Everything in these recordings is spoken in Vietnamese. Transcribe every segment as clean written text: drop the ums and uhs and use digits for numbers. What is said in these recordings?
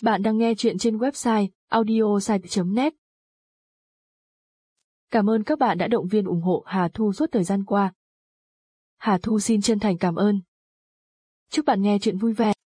Bạn đang nghe chuyện trên website audiosite.net. Cảm ơn các bạn đã động viên ủng hộ Hà Thu suốt thời gian qua. Hà Thu xin chân thành cảm ơn. Chúc bạn nghe chuyện vui vẻ.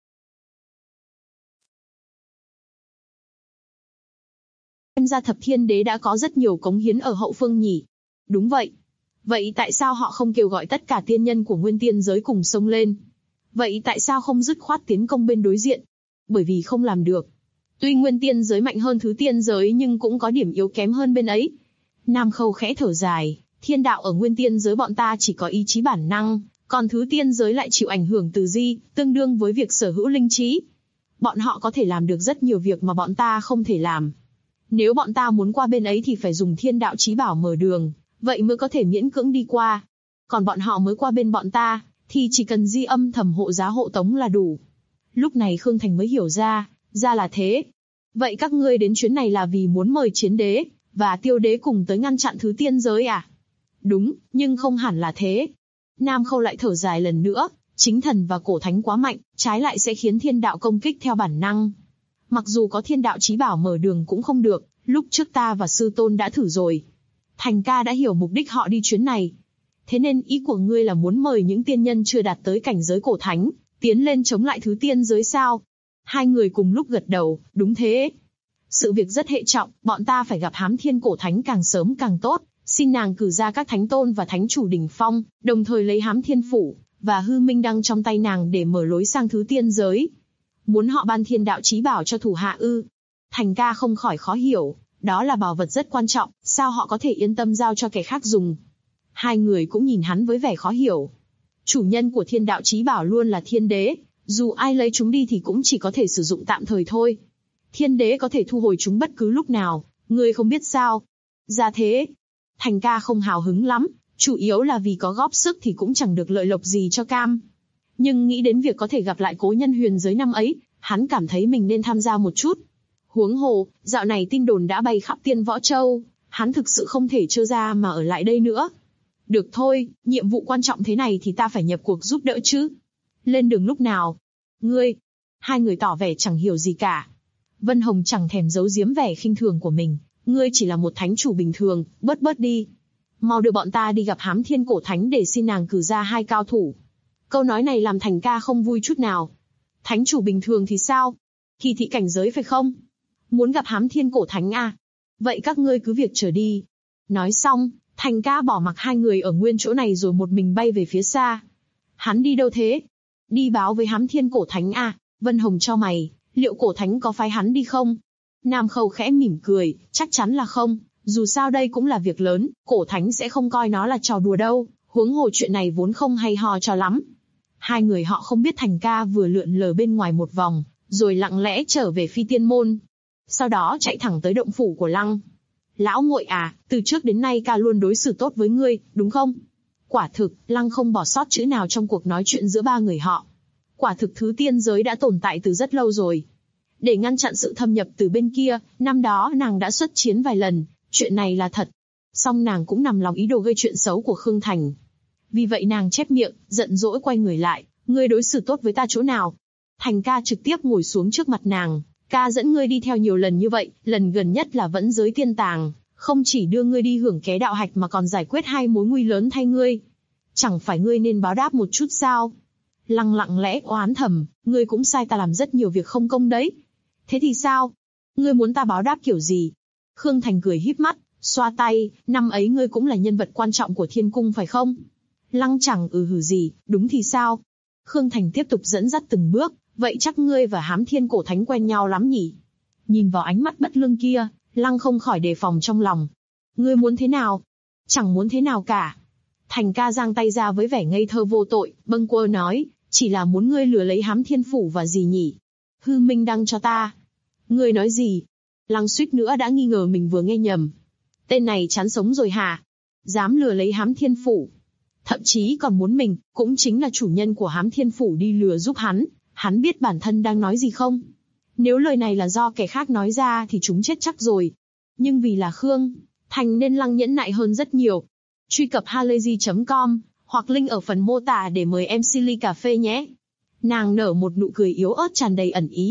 Xem ra Thập Thiên Đế đã có rất nhiều cống hiến ở hậu phương nhỉ? Đúng vậy. Vậy tại sao họ không kêu gọi tất cả tiên nhân của Nguyên Tiên giới cùng xông lên? Vậy tại sao không dứt khoát tiến công bên đối diện? Bởi vì không làm được. Tuy Nguyên Tiên giới mạnh hơn Thứ Tiên giới nhưng cũng có điểm yếu kém hơn bên ấy. Nam Khâu khẽ thở dài, thiên đạo ở Nguyên Tiên giới bọn ta chỉ có ý chí bản năng, còn Thứ Tiên giới lại chịu ảnh hưởng từ di, tương đương với việc sở hữu linh trí. Bọn họ có thể làm được rất nhiều việc mà bọn ta không thể làm. Nếu bọn ta muốn qua bên ấy thì phải dùng thiên đạo chí bảo mở đường, vậy mới có thể miễn cưỡng đi qua. Còn bọn họ mới qua bên bọn ta, thì chỉ cần di âm thầm hộ giá hộ tống là đủ. Lúc này Khương Thành mới hiểu ra là thế. Vậy các ngươi đến chuyến này là vì muốn mời Chiến Đế và Tiêu Đế cùng tới ngăn chặn Thứ Tiên giới à? Đúng, nhưng không hẳn là thế. Nam Khâu lại thở dài lần nữa, chính thần và cổ thánh quá mạnh, trái lại sẽ khiến thiên đạo công kích theo bản năng. Mặc dù có thiên đạo chí bảo mở đường cũng không được, lúc trước ta và sư tôn đã thử rồi. Thành ca đã hiểu mục đích họ đi chuyến này. Thế nên ý của ngươi là muốn mời những tiên nhân chưa đạt tới cảnh giới cổ thánh, tiến lên chống lại Thứ Tiên giới sao? Hai người cùng lúc gật đầu, đúng thế. Sự việc rất hệ trọng, bọn ta phải gặp Hám Thiên cổ thánh càng sớm càng tốt, xin nàng cử ra các thánh tôn và thánh chủ đỉnh phong, đồng thời lấy Hám Thiên phủ và Hư Minh đăng trong tay nàng để mở lối sang Thứ Tiên giới. Muốn họ ban thiên đạo chí bảo cho thủ hạ ư? Thành ca không khỏi khó hiểu, đó là bảo vật rất quan trọng, sao họ có thể yên tâm giao cho kẻ khác dùng? Hai người cũng nhìn hắn với vẻ khó hiểu. Chủ nhân của thiên đạo chí bảo luôn là Thiên Đế, dù ai lấy chúng đi thì cũng chỉ có thể sử dụng tạm thời thôi. Thiên Đế có thể thu hồi chúng bất cứ lúc nào, ngươi không biết sao? Ra thế. Thành ca không hào hứng lắm, chủ yếu là vì có góp sức thì cũng chẳng được lợi lộc gì cho cam. Nhưng nghĩ đến việc có thể gặp lại cố nhân huyền giới năm ấy, hắn cảm thấy mình nên tham gia một chút. Huống hồ, dạo này tin đồn đã bay khắp Tiên Võ Châu, hắn thực sự không thể trơ ra mà ở lại đây nữa. Được thôi, nhiệm vụ quan trọng thế này thì ta phải nhập cuộc giúp đỡ chứ. Lên đường lúc nào? Ngươi? Hai người tỏ vẻ chẳng hiểu gì cả. Vân Hồng chẳng thèm giấu giếm vẻ khinh thường của mình. Ngươi chỉ là một thánh chủ bình thường, bớt đi. Mau đưa bọn ta đi gặp Hám Thiên cổ thánh để xin nàng cử ra hai cao thủ. Câu nói này làm Thành ca không vui chút nào. Thánh chủ bình thường thì sao? Kỳ thị cảnh giới phải không? Muốn gặp Hám Thiên cổ thánh à? Vậy các ngươi cứ việc trở đi. Nói xong, Thành ca bỏ mặc hai người ở nguyên chỗ này rồi một mình bay về phía xa. Hắn đi đâu thế? Đi báo với Hám Thiên cổ thánh à? Vân Hồng cho mày, liệu cổ thánh có phái hắn đi không? Nam Khâu khẽ mỉm cười, chắc chắn là không. Dù sao đây cũng là việc lớn, cổ thánh sẽ không coi nó là trò đùa đâu. Huống hồ chuyện này vốn không hay ho cho lắm. Hai người họ không biết Thành ca vừa lượn lờ bên ngoài một vòng, rồi lặng lẽ trở về Phi Tiên Môn. Sau đó chạy thẳng tới động phủ của Lăng. Lão muội à, từ trước đến nay ca luôn đối xử tốt với ngươi, đúng không? Quả thực, Lăng không bỏ sót chữ nào trong cuộc nói chuyện giữa ba người họ. Quả thực Thứ Tiên giới đã tồn tại từ rất lâu rồi. Để ngăn chặn sự thâm nhập từ bên kia, năm đó nàng đã xuất chiến vài lần, chuyện này là thật. Song nàng cũng nằm lòng ý đồ gây chuyện xấu của Khương Thành. Vì vậy nàng chép miệng, giận dỗi quay người lại, ngươi đối xử tốt với ta chỗ nào? Thành ca trực tiếp ngồi xuống trước mặt nàng, ca dẫn ngươi đi theo nhiều lần như vậy, lần gần nhất là Vẫn Giới Tiên Tàng, không chỉ đưa ngươi đi hưởng ké đạo hạch mà còn giải quyết hai mối nguy lớn thay ngươi. Chẳng phải ngươi nên báo đáp một chút sao? Lăng lặng lẽ oán thầm, ngươi cũng sai ta làm rất nhiều việc không công đấy. Thế thì sao? Ngươi muốn ta báo đáp kiểu gì? Khương Thành cười híp mắt, xoa tay, năm ấy ngươi cũng là nhân vật quan trọng của thiên cung phải không? Lăng chẳng hừ gì, đúng thì sao? Khương Thành tiếp tục dẫn dắt từng bước, vậy chắc ngươi và Hám Thiên cổ thánh quen nhau lắm nhỉ? Nhìn vào ánh mắt bất lương kia, Lăng không khỏi đề phòng trong lòng. Ngươi muốn thế nào? Chẳng muốn thế nào cả. Thành ca giang tay ra với vẻ ngây thơ vô tội, bâng quơ nói, chỉ là muốn ngươi lừa lấy Hám Thiên phủ và gì nhỉ? Hư Minh đăng cho ta. Ngươi nói gì? Lăng suýt nữa đã nghi ngờ mình vừa nghe nhầm. Tên này chán sống rồi hả? Dám lừa lấy Hám Thiên phủ. Thậm chí còn muốn mình, cũng chính là chủ nhân của Hám Thiên phủ đi lừa giúp hắn biết bản thân đang nói gì không? Nếu lời này là do kẻ khác nói ra thì chúng chết chắc rồi. Nhưng vì là Khương Thành nên Lăng nhẫn nại hơn rất nhiều. Truy cập halayzi.com, hoặc link ở phần mô tả để mời em Silly Cà Phê nhé. Nàng nở một nụ cười yếu ớt tràn đầy ẩn ý,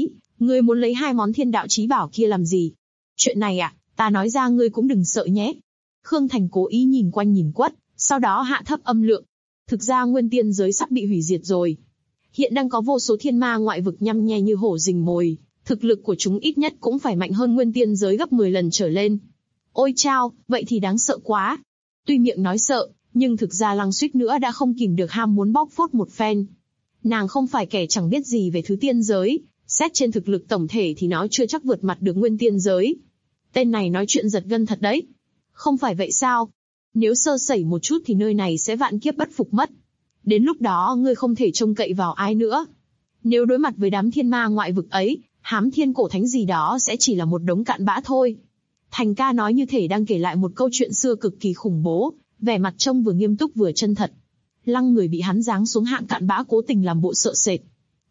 Ngươi muốn lấy 2 món thiên đạo chí bảo kia làm gì? Chuyện này à, ta nói ra ngươi cũng đừng sợ nhé. Khương Thành cố ý nhìn quanh nhìn quất, sau đó hạ thấp âm lượng. Thực ra nguyên tiên giới sắp bị hủy diệt rồi. Hiện đang có vô số thiên ma ngoại vực nhăm nhe như hổ rình mồi, thực lực của chúng ít nhất cũng phải mạnh hơn nguyên tiên giới gấp 10 lần trở lên. Ôi chao, vậy thì đáng sợ quá. Tuy miệng nói sợ, nhưng thực ra Lăng suýt nữa đã không kìm được ham muốn bóc phốt một phen. Nàng không phải kẻ chẳng biết gì về thứ tiên giới, xét trên thực lực tổng thể thì nó chưa chắc vượt mặt được nguyên tiên giới. Tên này nói chuyện giật gân thật đấy. Không phải vậy sao? Nếu sơ sẩy một chút thì nơi này sẽ vạn kiếp bất phục mất. Đến lúc đó ngươi không thể trông cậy vào ai nữa. Nếu đối mặt với đám thiên ma ngoại vực ấy, hám thiên cổ thánh gì đó sẽ chỉ là một đống cặn bã thôi. Thành ca nói như thể đang kể lại một câu chuyện xưa cực kỳ khủng bố, vẻ mặt trông vừa nghiêm túc vừa chân thật. Lăng người bị hắn giáng xuống hạng cặn bã cố tình làm bộ sợ sệt.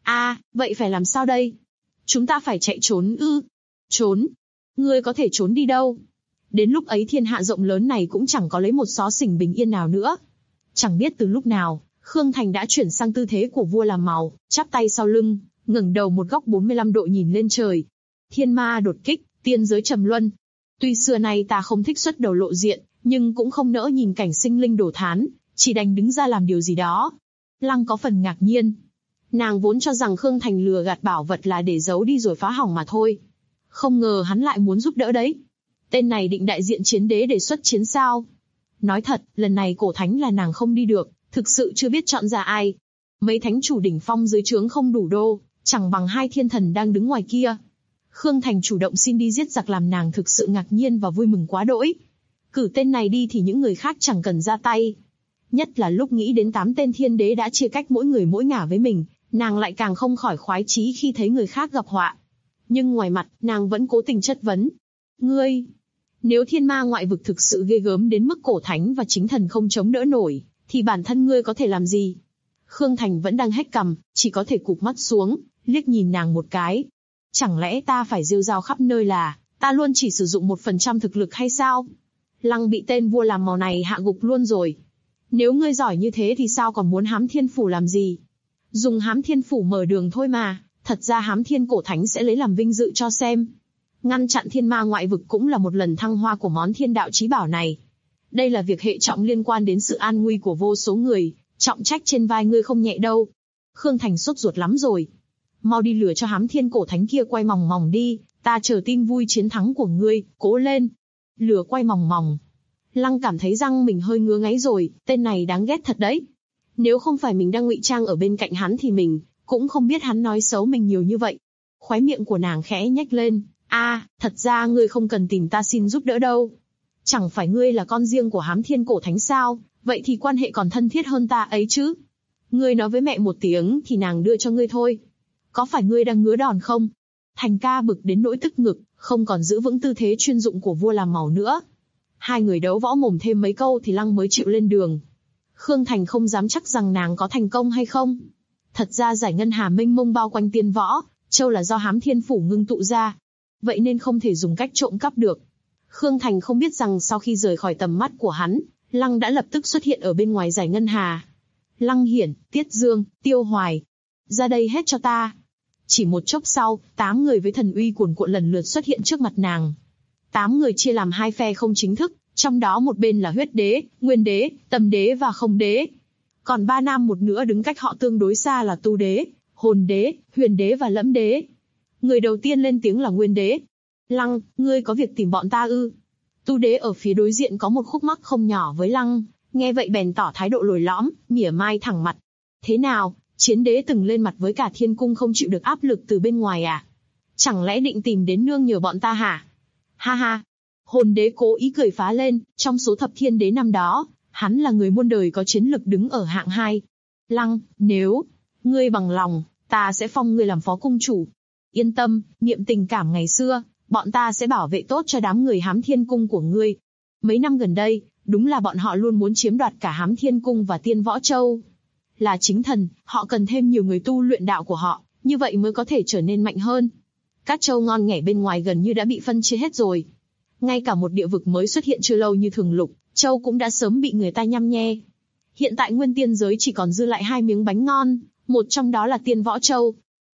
Vậy phải làm sao đây? Chúng ta phải chạy trốn ư? Trốn? Ngươi có thể trốn đi đâu? Đến lúc ấy thiên hạ rộng lớn này cũng chẳng có lấy một xó xỉnh bình yên nào nữa. Chẳng biết từ lúc nào, Khương Thành đã chuyển sang tư thế của vua làm màu, chắp tay sau lưng, ngẩng đầu một góc 45 độ nhìn lên trời. Thiên ma đột kích, tiên giới trầm luân. Tuy xưa nay ta không thích xuất đầu lộ diện, nhưng cũng không nỡ nhìn cảnh sinh linh đổ thán, chỉ đành đứng ra làm điều gì đó. Lăng có phần ngạc nhiên. Nàng vốn cho rằng Khương Thành lừa gạt bảo vật là để giấu đi rồi phá hỏng mà thôi. Không ngờ hắn lại muốn giúp đỡ đấy. Tên này định đại diện chiến đế để xuất chiến sao? Nói thật, lần này cổ thánh là nàng không đi được, thực sự chưa biết chọn ra ai. Mấy thánh chủ đỉnh phong dưới trướng không đủ đô, chẳng bằng 2 thiên thần đang đứng ngoài kia. Khương Thành chủ động xin đi giết giặc làm nàng thực sự ngạc nhiên và vui mừng quá đỗi. Cử tên này đi thì những người khác chẳng cần ra tay. Nhất là lúc nghĩ đến 8 tên thiên đế đã chia cách mỗi người mỗi ngả với mình, nàng lại càng không khỏi khoái chí khi thấy người khác gặp họa. Nhưng ngoài mặt, nàng vẫn cố tình chất vấn. Ngươi, nếu thiên ma ngoại vực thực sự ghê gớm đến mức cổ thánh và chính thần không chống đỡ nổi, thì bản thân ngươi có thể làm gì? Khương Thành vẫn đang hét cằm, chỉ có thể cụp mắt xuống, liếc nhìn nàng một cái. Chẳng lẽ ta phải rêu rao khắp nơi là, ta luôn chỉ sử dụng 1% thực lực hay sao? Lăng bị tên vua làm màu này hạ gục luôn rồi. Nếu ngươi giỏi như thế thì sao còn muốn hám thiên phủ làm gì? Dùng hám thiên phủ mở đường thôi mà, thật ra hám thiên cổ thánh sẽ lấy làm vinh dự cho xem. Ngăn chặn thiên ma ngoại vực cũng là một lần thăng hoa của món thiên đạo chí bảo này. Đây là việc hệ trọng liên quan đến sự an nguy của vô số người, trọng trách trên vai ngươi không nhẹ đâu. Khương Thành sốt ruột lắm rồi. Mau đi lừa cho hám thiên cổ thánh kia quay mòng mòng đi, ta chờ tin vui chiến thắng của ngươi, cố lên. Lừa quay mòng mòng. Lăng cảm thấy răng mình hơi ngứa ngáy rồi, tên này đáng ghét thật đấy. Nếu không phải mình đang ngụy trang ở bên cạnh hắn thì mình cũng không biết hắn nói xấu mình nhiều như vậy. Khóe miệng của nàng khẽ nhếch lên. Thật ra ngươi không cần tìm ta xin giúp đỡ đâu. Chẳng phải ngươi là con riêng của hám thiên cổ thánh sao, vậy thì quan hệ còn thân thiết hơn ta ấy chứ. Ngươi nói với mẹ một tiếng thì nàng đưa cho ngươi thôi. Có phải ngươi đang ngứa đòn không? Thành ca bực đến nỗi tức ngực, không còn giữ vững tư thế chuyên dụng của vua làm màu nữa. Hai người đấu võ mồm thêm mấy câu thì Lăng mới chịu lên đường. Khương Thành không dám chắc rằng nàng có thành công hay không. Thật ra giải ngân hà mênh mông bao quanh tiên võ, châu là do hám thiên phủ ngưng tụ ra. Vậy nên không thể dùng cách trộm cắp được. Khương Thành không biết rằng sau khi rời khỏi tầm mắt của hắn, Lăng đã lập tức xuất hiện ở bên ngoài giải ngân hà. Lăng Hiển, Tiết Dương, Tiêu Hoài. Ra đây hết cho ta. Chỉ một chốc sau, 8 người với thần uy cuồn cuộn lần lượt xuất hiện trước mặt nàng. 8 người chia làm 2 phe không chính thức, trong đó một bên là huyết đế, nguyên đế, tâm đế và không đế. Còn 3 nam một nữa đứng cách họ tương đối xa là tu đế, hồn đế, huyền đế và lẫm đế. Người đầu tiên lên tiếng là nguyên đế. Lăng, ngươi có việc tìm bọn ta ư? Tu đế ở phía đối diện có một khúc mắc không nhỏ với Lăng, nghe vậy bèn tỏ thái độ lồi lõm, mỉa mai thẳng mặt. Thế nào, chiến đế từng lên mặt với cả thiên cung không chịu được áp lực từ bên ngoài à? Chẳng lẽ định tìm đến nương nhờ bọn ta hả? Ha ha. Hồn đế cố ý cười phá lên, trong số thập thiên đế năm đó, hắn là người muôn đời có chiến lực đứng ở hạng 2. Lăng, nếu ngươi bằng lòng, ta sẽ phong ngươi làm phó cung chủ. Yên tâm, niệm tình cảm ngày xưa, bọn ta sẽ bảo vệ tốt cho đám người hám thiên cung của ngươi. Mấy năm gần đây, đúng là bọn họ luôn muốn chiếm đoạt cả hám thiên cung và tiên võ châu. Là chính thần, họ cần thêm nhiều người tu luyện đạo của họ, như vậy mới có thể trở nên mạnh hơn. Các châu ngon nghẻ bên ngoài gần như đã bị phân chia hết rồi. Ngay cả một địa vực mới xuất hiện chưa lâu như Thường Lục, châu cũng đã sớm bị người ta nhăm nhe. Hiện tại nguyên tiên giới chỉ còn dư lại 2 miếng bánh ngon, một trong đó là tiên võ châu.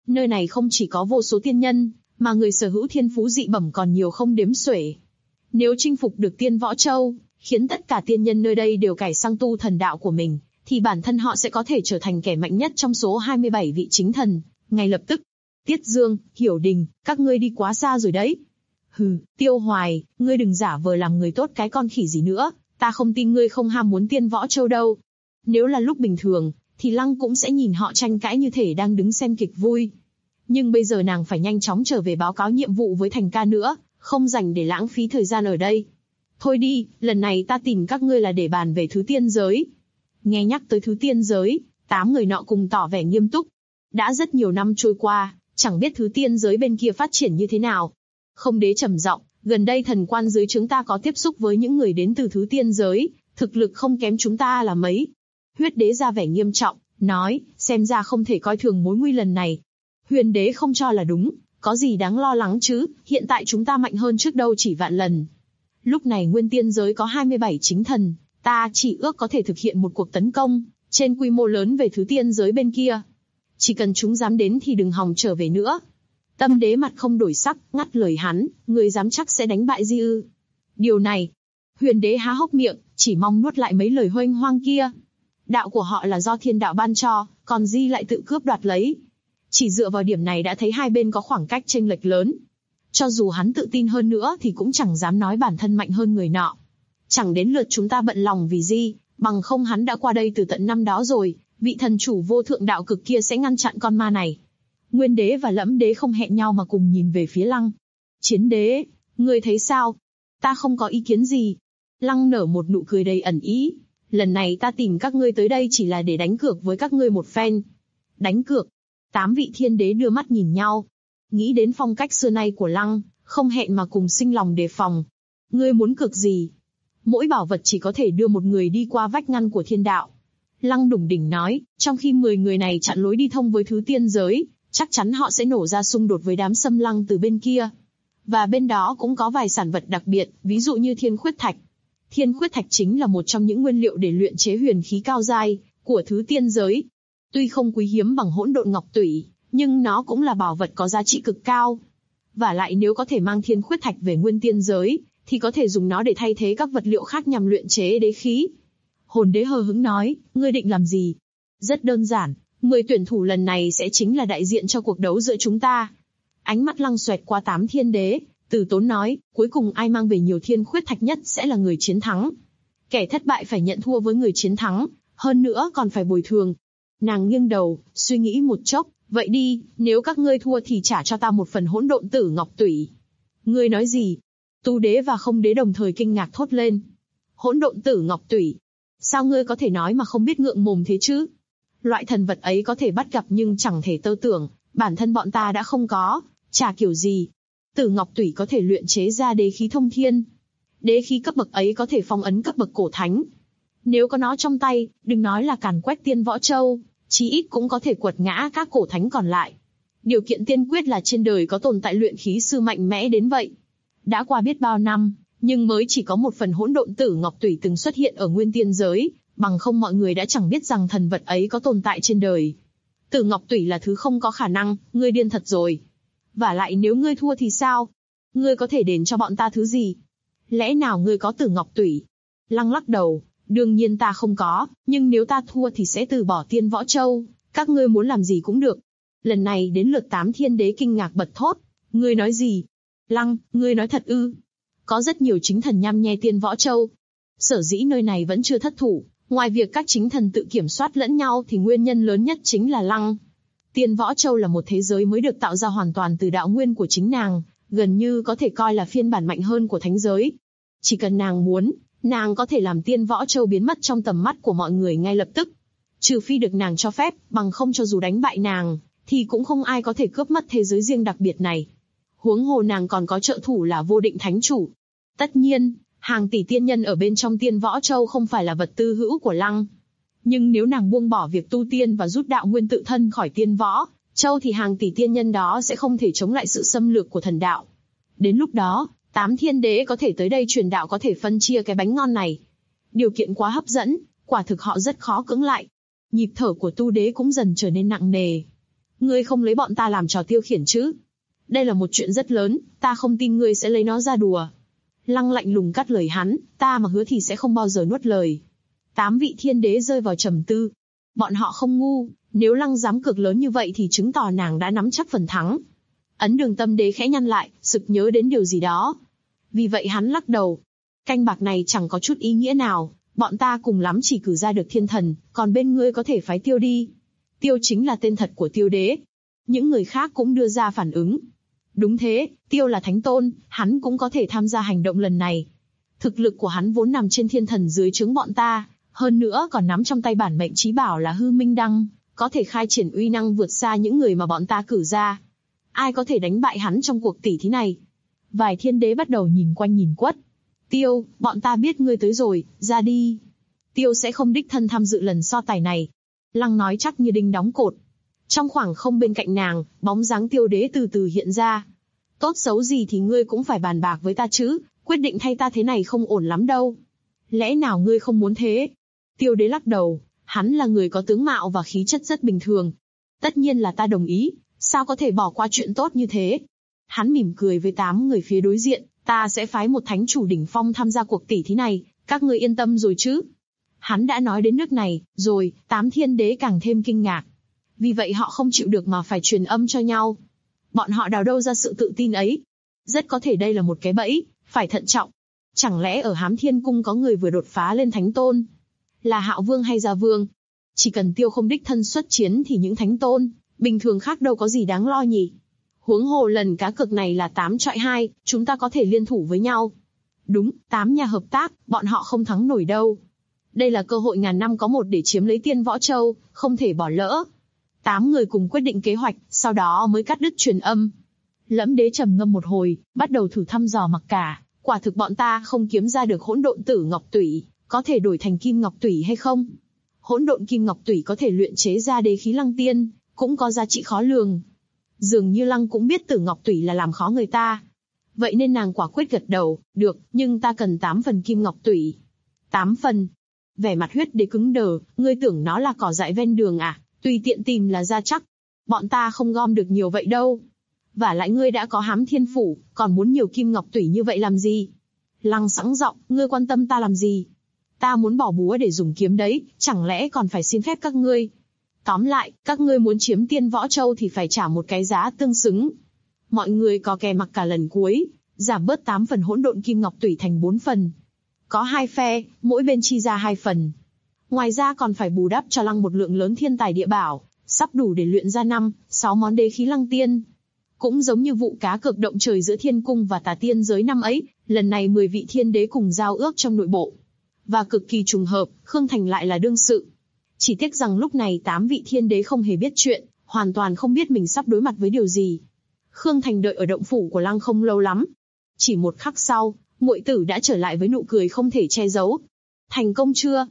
Nơi này không chỉ có vô số tiên nhân, mà người sở hữu thiên phú dị bẩm còn nhiều không đếm xuể. Nếu chinh phục được Tiên Võ Châu, khiến tất cả tiên nhân nơi đây đều cải sang tu thần đạo của mình, thì bản thân họ sẽ có thể trở thành kẻ mạnh nhất trong số 27 vị chính thần, ngay lập tức. Tiết Dương, Hiểu Đình, các ngươi đi quá xa rồi đấy. Hừ, Tiêu Hoài, ngươi đừng giả vờ làm người tốt cái con khỉ gì nữa, ta không tin ngươi không ham muốn Tiên Võ Châu đâu. Nếu là lúc bình thường, thì Lăng cũng sẽ nhìn họ tranh cãi như thể đang đứng xem kịch vui. Nhưng bây giờ nàng phải nhanh chóng trở về báo cáo nhiệm vụ với Thành Ca nữa, không rảnh để lãng phí thời gian ở đây. Thôi đi, lần này ta tìm các ngươi là để bàn về thứ tiên giới. Nghe nhắc tới thứ tiên giới, 8 người nọ cùng tỏ vẻ nghiêm túc. Đã rất nhiều năm trôi qua, chẳng biết thứ tiên giới bên kia phát triển như thế nào. Không Đế trầm giọng, gần đây thần quan dưới chúng ta có tiếp xúc với những người đến từ thứ tiên giới, thực lực không kém chúng ta là mấy. Huyết Đế ra vẻ nghiêm trọng, nói, xem ra không thể coi thường mối nguy lần này. Huyền Đế không cho là đúng, có gì đáng lo lắng chứ, hiện tại chúng ta mạnh hơn trước đâu chỉ vạn lần. Lúc này nguyên tiên giới có 27 chính thần, ta chỉ ước có thể thực hiện một cuộc tấn công, trên quy mô lớn về thứ tiên giới bên kia. Chỉ cần chúng dám đến thì đừng hòng trở về nữa. Tâm Đế mặt không đổi sắc, ngắt lời hắn, người dám chắc sẽ đánh bại Di ư? Điều này, Huyền Đế há hốc miệng, chỉ mong nuốt lại mấy lời huênh hoang kia. Đạo của họ là do thiên đạo ban cho, còn Di lại tự cướp đoạt lấy. Chỉ dựa vào điểm này đã thấy hai bên có khoảng cách chênh lệch lớn. Cho dù hắn tự tin hơn nữa thì cũng chẳng dám nói bản thân mạnh hơn người nọ. Chẳng đến lượt chúng ta bận lòng vì Di, bằng không hắn đã qua đây từ tận năm đó rồi, vị thần chủ vô thượng đạo cực kia sẽ ngăn chặn con ma này. Nguyên Đế và Lẫm Đế không hẹn nhau mà cùng nhìn về phía Lăng. Chiến Đế, ngươi thấy sao? Ta không có ý kiến gì. Lăng nở một nụ cười đầy ẩn ý. Lần này ta tìm các ngươi tới đây chỉ là để đánh cược với các ngươi một phen. Đánh cược? 8 vị thiên đế đưa mắt nhìn nhau. Nghĩ đến phong cách xưa nay của Lăng, không hẹn mà cùng sinh lòng đề phòng. Ngươi muốn cược gì? Mỗi bảo vật chỉ có thể đưa một người đi qua vách ngăn của thiên đạo. Lăng đủng đỉnh nói, trong khi 10 người này chặn lối đi thông với thứ tiên giới, chắc chắn họ sẽ nổ ra xung đột với đám xâm lăng từ bên kia. Và bên đó cũng có vài sản vật đặc biệt, ví dụ như thiên khuyết thạch. Thiên khuyết thạch chính là một trong những nguyên liệu để luyện chế huyền khí cao giai của thứ tiên giới. Tuy không quý hiếm bằng hỗn độn ngọc tủy, nhưng nó cũng là bảo vật có giá trị cực cao. Và lại nếu có thể mang thiên khuyết thạch về nguyên tiên giới, thì có thể dùng nó để thay thế các vật liệu khác nhằm luyện chế đế khí. Hồn Đế hờ hững nói, ngươi định làm gì? Rất đơn giản, 10 tuyển thủ lần này sẽ chính là đại diện cho cuộc đấu giữa chúng ta. Ánh mắt Lăng xoẹt qua 8 thiên đế, từ tốn nói, cuối cùng ai mang về nhiều thiên khuyết thạch nhất sẽ là người chiến thắng. Kẻ thất bại phải nhận thua với người chiến thắng, hơn nữa còn phải bồi thường. Nàng nghiêng đầu, suy nghĩ một chốc, vậy đi, nếu các ngươi thua thì trả cho ta một phần hỗn độn tử ngọc tủy. Ngươi nói gì? Tu Đế và Không Đế đồng thời kinh ngạc thốt lên. Hỗn độn tử ngọc tủy? Sao ngươi có thể nói mà không biết ngượng mồm thế chứ? Loại thần vật ấy có thể bắt gặp nhưng chẳng thể tơ tưởng, bản thân bọn ta đã không có, chả kiểu gì. Tử ngọc tủy có thể luyện chế ra đế khí thông thiên. Đế khí cấp bậc ấy có thể phong ấn cấp bậc cổ thánh. Nếu có nó trong tay, đừng nói là càn quét Tiên Võ Châu, chí ít cũng có thể quật ngã các cổ thánh còn lại. Điều kiện tiên quyết là trên đời có tồn tại luyện khí sư mạnh mẽ đến vậy. Đã qua biết bao năm, nhưng mới chỉ có một phần hỗn độn tử ngọc tủy từng xuất hiện ở nguyên tiên giới, bằng không mọi người đã chẳng biết rằng thần vật ấy có tồn tại trên đời. Tử ngọc tủy là thứ không có khả năng, ngươi điên thật rồi. Và lại nếu ngươi thua thì sao? Ngươi có thể đền cho bọn ta thứ gì? Lẽ nào ngươi có tử ngọc tủy? Lăng lắc đầu, đương nhiên ta không có, nhưng nếu ta thua thì sẽ từ bỏ Tiên Võ Châu, các ngươi muốn làm gì cũng được. Lần này đến lượt 8 thiên đế kinh ngạc bật thốt, ngươi nói gì? Lăng, ngươi nói thật ư? Có rất nhiều chính thần nhăm nhe Tiên Võ Châu. Sở dĩ nơi này vẫn chưa thất thủ, ngoài việc các chính thần tự kiểm soát lẫn nhau thì nguyên nhân lớn nhất chính là Lăng. Tiên Võ Châu là một thế giới mới được tạo ra hoàn toàn từ đạo nguyên của chính nàng, gần như có thể coi là phiên bản mạnh hơn của thánh giới. Chỉ cần nàng muốn, nàng có thể làm Tiên Võ Châu biến mất trong tầm mắt của mọi người ngay lập tức. Trừ phi được nàng cho phép, bằng không cho dù đánh bại nàng, thì cũng không ai có thể cướp mất thế giới riêng đặc biệt này. Huống hồ nàng còn có trợ thủ là Vô Định Thánh Chủ. Tất nhiên, hàng tỷ tiên nhân ở bên trong Tiên Võ Châu không phải là vật tư hữu của Lăng. Nhưng nếu nàng buông bỏ việc tu tiên và rút đạo nguyên tự thân khỏi Tiên Võ Châu thì hàng tỷ tiên nhân đó sẽ không thể chống lại sự xâm lược của thần đạo. Đến lúc đó, 8 thiên đế có thể tới đây truyền đạo có thể phân chia cái bánh ngon này. Điều kiện quá hấp dẫn, quả thực họ rất khó cưỡng lại. Nhịp thở của Tu Đế cũng dần trở nên nặng nề. Ngươi không lấy bọn ta làm trò tiêu khiển chứ? Đây là một chuyện rất lớn, ta không tin ngươi sẽ lấy nó ra đùa. Lăng lạnh lùng cắt lời hắn, ta mà hứa thì sẽ không bao giờ nuốt lời. 8 vị thiên đế rơi vào trầm tư. Bọn họ không ngu, nếu Lăng dám cược lớn như vậy thì chứng tỏ nàng đã nắm chắc phần thắng. Ấn Đường tâm đế khẽ nhăn lại, sực nhớ đến điều gì đó. Vì vậy hắn lắc đầu. Canh bạc này chẳng có chút ý nghĩa nào, bọn ta cùng lắm chỉ cử ra được thiên thần, còn bên ngươi có thể phái Tiêu đi. Tiêu chính là tên thật của Tiêu đế. Những người khác cũng đưa ra phản ứng. Đúng thế, Tiêu là thánh tôn, hắn cũng có thể tham gia hành động lần này. Thực lực của hắn vốn nằm trên thiên thần dưới trướng bọn ta, hơn nữa còn nắm trong tay bản mệnh chí bảo là Hư Minh Đăng, có thể khai triển uy năng vượt xa những người mà bọn ta cử ra. Ai có thể đánh bại hắn trong cuộc tỉ thí này? Vài thiên đế bắt đầu nhìn quanh nhìn quất. Tiêu, bọn ta biết ngươi tới rồi, ra đi. Tiêu sẽ không đích thân tham dự lần so tài này. Lăng nói chắc như đinh đóng cột. Trong khoảng không bên cạnh nàng, bóng dáng Tiêu đế từ từ hiện ra. Tốt xấu gì thì ngươi cũng phải bàn bạc với ta chứ, quyết định thay ta thế này không ổn lắm đâu. Lẽ nào ngươi không muốn thế? Tiêu đế lắc đầu, hắn là người có tướng mạo và khí chất rất bình thường. Tất nhiên là ta đồng ý, sao có thể bỏ qua chuyện tốt như thế? Hắn mỉm cười với 8 người phía đối diện, ta sẽ phái một thánh chủ đỉnh phong tham gia cuộc tỉ thí này, các ngươi yên tâm rồi chứ? Hắn đã nói đến nước này, rồi, 8 thiên đế càng thêm kinh ngạc. Vì vậy họ không chịu được mà phải truyền âm cho nhau. Bọn họ đào đâu ra sự tự tin ấy? Rất có thể đây là một cái bẫy, phải thận trọng. Chẳng lẽ ở Hám Thiên Cung có người vừa đột phá lên thánh tôn? Là Hạo Vương hay Gia Vương? Chỉ cần Tiêu không đích thân xuất chiến thì những thánh tôn bình thường khác đâu có gì đáng lo nhỉ? Huống hồ lần cá cược này là 8 chọi 2, chúng ta có thể liên thủ với nhau. Đúng, 8 nhà hợp tác, bọn họ không thắng nổi đâu. Đây là cơ hội ngàn năm có một để chiếm lấy Tiên Võ Châu, không thể bỏ lỡ. 8 người cùng quyết định kế hoạch, sau đó mới cắt đứt truyền âm. Lẫm đế trầm ngâm một hồi, bắt đầu thử thăm dò Mặc Cả. Quả thực bọn ta không kiếm ra được hỗn độn tử ngọc tủy, có thể đổi thành kim ngọc tủy hay không? Hỗn độn kim ngọc tủy có thể luyện chế ra đế khí Lăng Tiên, cũng có giá trị khó lường. Dường như Lăng cũng biết tử ngọc tủy là làm khó người ta. Vậy nên nàng quả quyết gật đầu, được, nhưng ta cần 8 phần kim ngọc tủy. 8 phần. Vẻ mặt huyết đế cứng đờ, ngươi tưởng nó là cỏ dại ven đường à, tùy tiện tìm là ra chắc. Bọn ta không gom được nhiều vậy đâu. Vả lại ngươi đã có Hám Thiên Phủ, còn muốn nhiều kim ngọc tủy như vậy làm gì? Lăng sẵn giọng, ngươi quan tâm ta làm gì? Ta muốn bỏ búa để dùng kiếm đấy, chẳng lẽ còn phải xin phép các ngươi? Tóm lại, các ngươi muốn chiếm Tiên Võ Châu thì phải trả một cái giá tương xứng. Mọi người có kè Mặc Cả lần cuối, giảm bớt 8 phần hỗn độn kim ngọc tủy thành 4 phần. Có 2 phe, mỗi bên chi ra 2 phần. Ngoài ra còn phải bù đắp cho Lăng một lượng lớn thiên tài địa bảo, sắp đủ để luyện ra 5-6 món đế khí Lăng Tiên. Cũng giống như vụ cá cược động trời giữa Thiên Cung và Tà Tiên giới năm ấy, lần này 10 vị thiên đế cùng giao ước trong nội bộ. Và cực kỳ trùng hợp, Khương Thành lại là đương sự. Chỉ tiếc rằng lúc này 8 vị thiên đế không hề biết chuyện, hoàn toàn không biết mình sắp đối mặt với điều gì. Khương Thành đợi ở động phủ của Lăng không lâu lắm. Chỉ một khắc sau, muội tử đã trở lại với nụ cười không thể che giấu. Thành công chưa?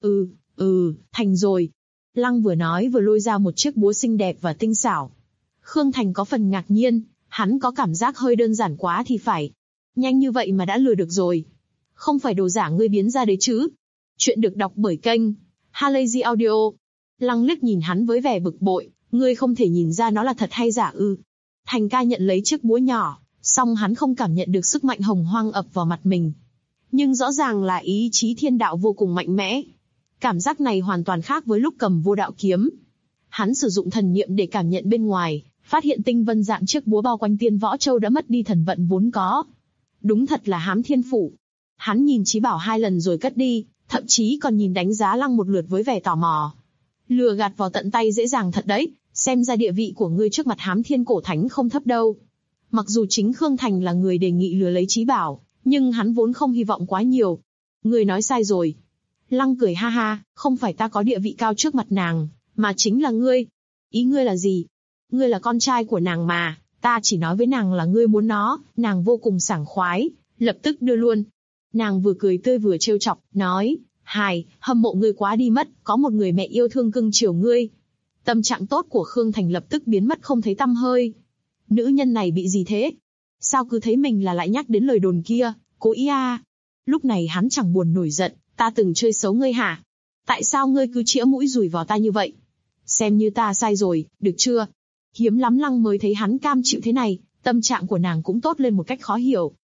Thành rồi. Lăng vừa nói vừa lôi ra một chiếc búa xinh đẹp và tinh xảo. Khương Thành có phần ngạc nhiên, hắn có cảm giác hơi đơn giản quá thì phải. Nhanh như vậy mà đã lừa được rồi. Không phải đồ giả ngươi biến ra đấy chứ? Chuyện được đọc bởi kênh Halazy Audio. Lăng liếc nhìn hắn với vẻ bực bội, ngươi không thể nhìn ra nó là thật hay giả ư? Thành ca nhận lấy chiếc búa nhỏ, song hắn không cảm nhận được sức mạnh hồng hoang ập vào mặt mình. Nhưng rõ ràng là ý chí thiên đạo vô cùng mạnh mẽ. Cảm giác này hoàn toàn khác với lúc cầm Vô Đạo kiếm. Hắn sử dụng thần niệm để cảm nhận bên ngoài, phát hiện tinh vân dạng chiếc búa bao quanh Tiên Võ Châu đã mất đi thần vận vốn có. Đúng thật là Hám Thiên Phủ. Hắn nhìn chí bảo 2 lần rồi cất đi, thậm chí còn nhìn đánh giá Lăng một lượt với vẻ tò mò. Lừa gạt vào tận tay dễ dàng thật đấy, xem ra địa vị của ngươi trước mặt Hám Thiên Cổ Thánh không thấp đâu. Mặc dù chính Khương Thành là người đề nghị lừa lấy chí bảo, nhưng hắn vốn không hy vọng quá nhiều. Ngươi nói sai rồi. Lăng cười ha ha, không phải ta có địa vị cao trước mặt nàng, mà chính là ngươi. Ý ngươi là gì? Ngươi là con trai của nàng mà, ta chỉ nói với nàng là ngươi muốn nó, nàng vô cùng sảng khoái, lập tức đưa luôn. Nàng vừa cười tươi vừa trêu chọc, nói, hài, hâm mộ ngươi quá đi mất, có một người mẹ yêu thương cưng chiều ngươi. Tâm trạng tốt của Khương Thành lập tức biến mất không thấy tăm hơi. Nữ nhân này bị gì thế? Sao cứ thấy mình là lại nhắc đến lời đồn kia, cố ý à? Lúc này hắn chẳng buồn nổi giận, ta từng chơi xấu ngươi hả? Tại sao ngươi cứ chĩa mũi dùi vào ta như vậy? Xem như ta sai rồi, được chưa? Hiếm lắm Lăng mới thấy hắn cam chịu thế này, tâm trạng của nàng cũng tốt lên một cách khó hiểu.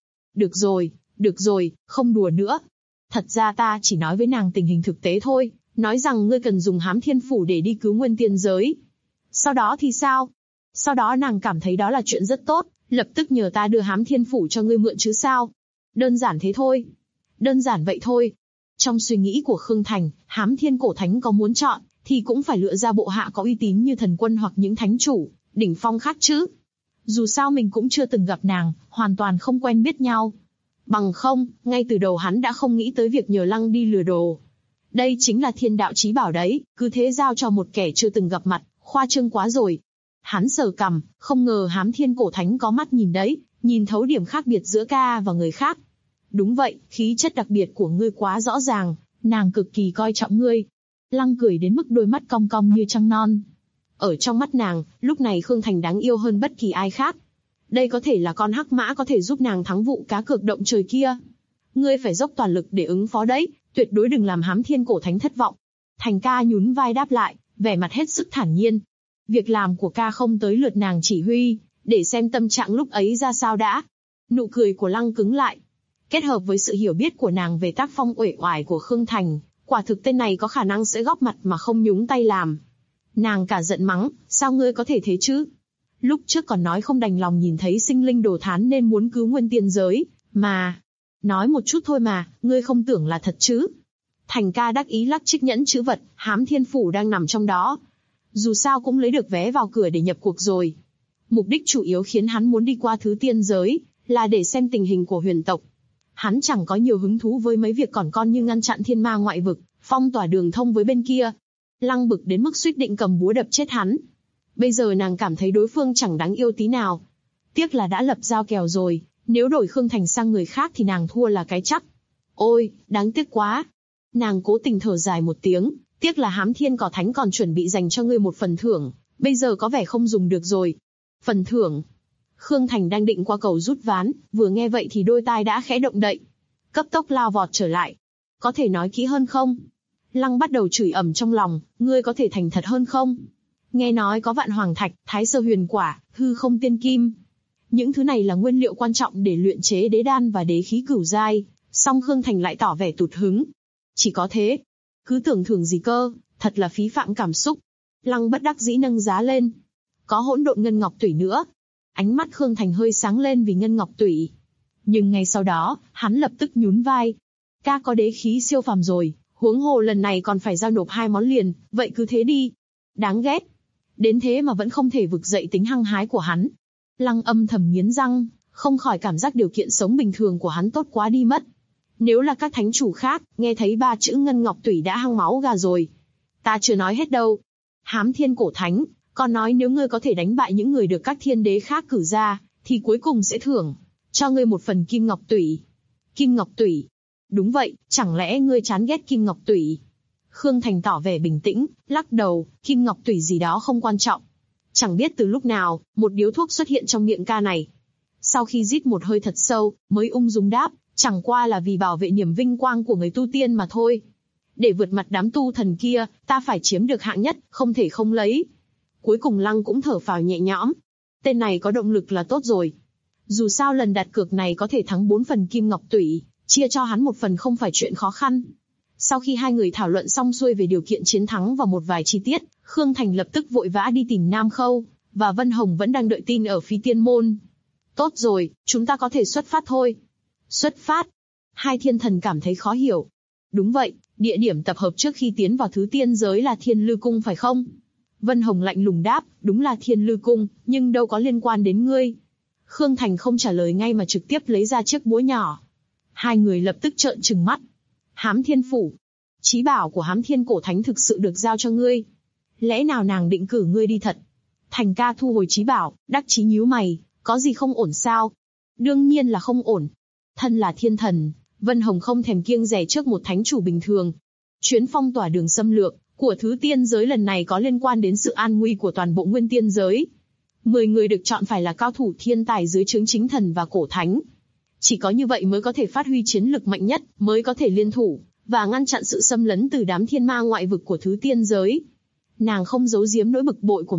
Được rồi, không đùa nữa. Thật ra ta chỉ nói với nàng tình hình thực tế thôi, nói rằng ngươi cần dùng Hám Thiên Phủ để đi cứu nguyên tiên giới. Sau đó thì sao? Sau đó nàng cảm thấy đó là chuyện rất tốt, lập tức nhờ ta đưa Hám Thiên Phủ cho ngươi mượn chứ sao? Đơn giản thế thôi. Đơn giản vậy thôi. Trong suy nghĩ của Khương Thành, Hám Thiên Cổ Thánh có muốn chọn, thì cũng phải lựa ra bộ hạ có uy tín như Thần Quân hoặc những thánh chủ, đỉnh phong khác chứ. Dù sao mình cũng chưa từng gặp nàng, hoàn toàn không quen biết nhau. Bằng không, ngay từ đầu hắn đã không nghĩ tới việc nhờ Lăng đi lừa đồ. Đây chính là thiên đạo chí bảo đấy, cứ thế giao cho một kẻ chưa từng gặp mặt, khoa trương quá rồi. Hắn sờ cằm, không ngờ Hám Thiên Cổ Thánh có mắt nhìn đấy, nhìn thấu điểm khác biệt giữa ca và người khác. Đúng vậy, khí chất đặc biệt của ngươi quá rõ ràng, nàng cực kỳ coi trọng ngươi. Lăng cười đến mức đôi mắt cong cong như trăng non. Ở trong mắt nàng, lúc này Khương Thành đáng yêu hơn bất kỳ ai khác. Đây có thể là con hắc mã có thể giúp nàng thắng vụ cá cược động trời kia. Ngươi phải dốc toàn lực để ứng phó đấy, tuyệt đối đừng làm Hám Thiên Cổ Thánh thất vọng. Thành ca nhún vai đáp lại, vẻ mặt hết sức thản nhiên. Việc làm của ca không tới lượt nàng chỉ huy, để xem tâm trạng lúc ấy ra sao đã. Nụ cười của Lăng cứng lại. Kết hợp với sự hiểu biết của nàng về tác phong uể oải của Khương Thành, quả thực tên này có khả năng sẽ góp mặt mà không nhúng tay làm. Nàng cả giận mắng, sao ngươi có thể thế chứ? Lúc trước còn nói không đành lòng nhìn thấy sinh linh đồ thán nên muốn cứu nguyên tiên giới, mà. Nói một chút thôi mà, ngươi không tưởng là thật chứ? Thành ca đắc ý lắc chiếc nhẫn chữ vật, Hám Thiên Phủ đang nằm trong đó. Dù sao cũng lấy được vé vào cửa để nhập cuộc rồi. Mục đích chủ yếu khiến hắn muốn đi qua thứ tiên giới, là để xem tình hình của huyền tộc. Hắn chẳng có nhiều hứng thú với mấy việc còn con như ngăn chặn thiên ma ngoại vực, phong tỏa đường thông với bên kia. Lăng bực đến mức suýt định cầm búa đập chết hắn. Bây giờ nàng cảm thấy đối phương chẳng đáng yêu tí nào. Tiếc là đã lập giao kèo rồi, nếu đổi Khương Thành sang người khác thì nàng thua là cái chắc. Ôi, đáng tiếc quá. Nàng cố tình thở dài một tiếng, tiếc là Hám Thiên Cổ Thánh còn chuẩn bị dành cho ngươi một phần thưởng, bây giờ có vẻ không dùng được rồi. Phần thưởng? Khương Thành đang định qua cầu rút ván, vừa nghe vậy thì đôi tai đã khẽ động đậy. Cấp tốc lao vọt trở lại. Có thể nói kỹ hơn không? Lăng bắt đầu chửi ầm trong lòng, ngươi có thể thành thật hơn không? Nghe nói có Vạn Hoàng Thạch, Thái Sơ Huyền Quả, Hư Không Tiên Kim. Những thứ này là nguyên liệu quan trọng để luyện chế đế đan và đế khí cửu giai, song Khương Thành lại tỏ vẻ tụt hứng. Chỉ có thế. Cứ tưởng thưởng gì cơ, thật là phí phạm cảm xúc. Lăng bất đắc dĩ nâng giá lên. Có hỗn độn ngân ngọc tủy nữa. Ánh mắt Khương Thành hơi sáng lên vì ngân ngọc tủy. Nhưng ngay sau đó, hắn lập tức nhún vai. Ca có đế khí siêu phàm rồi, huống hồ lần này còn phải giao nộp 2 món liền, vậy cứ thế đi. Đáng ghét. Đến thế mà vẫn không thể vực dậy tính hăng hái của hắn. Lăng âm thầm nghiến răng, không khỏi cảm giác điều kiện sống bình thường của hắn tốt quá đi mất. Nếu là các thánh chủ khác, nghe thấy 3 chữ ngân ngọc tủy đã hăng máu gà rồi. Ta chưa nói hết đâu. Hám Thiên Cổ Thánh, còn nói nếu ngươi có thể đánh bại những người được các thiên đế khác cử ra, thì cuối cùng sẽ thưởng cho ngươi một phần kim ngọc tủy. Kim ngọc tủy? Đúng vậy, chẳng lẽ ngươi chán ghét kim ngọc tủy? Khương Thành tỏ vẻ bình tĩnh, lắc đầu, kim ngọc tủy gì đó không quan trọng. Chẳng biết từ lúc nào, một điếu thuốc xuất hiện trong miệng ca này. Sau khi rít một hơi thật sâu, mới ung dung đáp, chẳng qua là vì bảo vệ niềm vinh quang của người tu tiên mà thôi. Để vượt mặt đám tu thần kia, ta phải chiếm được hạng nhất, không thể không lấy. Cuối cùng Lăng cũng thở phào nhẹ nhõm. Tên này có động lực là tốt rồi. Dù sao lần đặt cược này có thể thắng 4 phần kim ngọc tủy, chia cho hắn một phần không phải chuyện khó khăn. Sau khi hai người thảo luận xong xuôi về điều kiện chiến thắng và một vài chi tiết, Khương Thành lập tức vội vã đi tìm Nam Khâu, và Vân Hồng vẫn đang đợi tin ở Phi Tiên Môn. Tốt rồi, chúng ta có thể xuất phát thôi. Xuất phát? Hai thiên thần cảm thấy khó hiểu. Đúng vậy, địa điểm tập hợp trước khi tiến vào thứ tiên giới là Thiên Lư Cung phải không? Vân Hồng lạnh lùng đáp, đúng là Thiên Lư Cung, nhưng đâu có liên quan đến ngươi. Khương Thành không trả lời ngay mà trực tiếp lấy ra chiếc búa nhỏ. Hai người lập tức trợn trừng mắt. Hám Thiên Phủ, chí bảo của Hám Thiên Cổ Thánh thực sự được giao cho ngươi. Lẽ nào nàng định cử ngươi đi thật? Thành ca thu hồi chí bảo, đắc chí nhíu mày, có gì không ổn sao? Đương nhiên là không ổn. Thân là thiên thần, Vân Hồng không thèm kiêng dè trước một thánh chủ bình thường. Chuyến phong tỏa đường xâm lược của thứ tiên giới lần này có liên quan đến sự an nguy của toàn bộ nguyên tiên giới. 10 người được chọn phải là cao thủ thiên tài dưới trướng chính thần và cổ thánh. Chỉ có như vậy mới có thể phát huy chiến lực mạnh nhất, mới có thể liên thủ, và ngăn chặn sự xâm lấn từ đám thiên ma ngoại vực của thứ tiên giới. Nàng không giấu giếm nỗi bực bội của mình,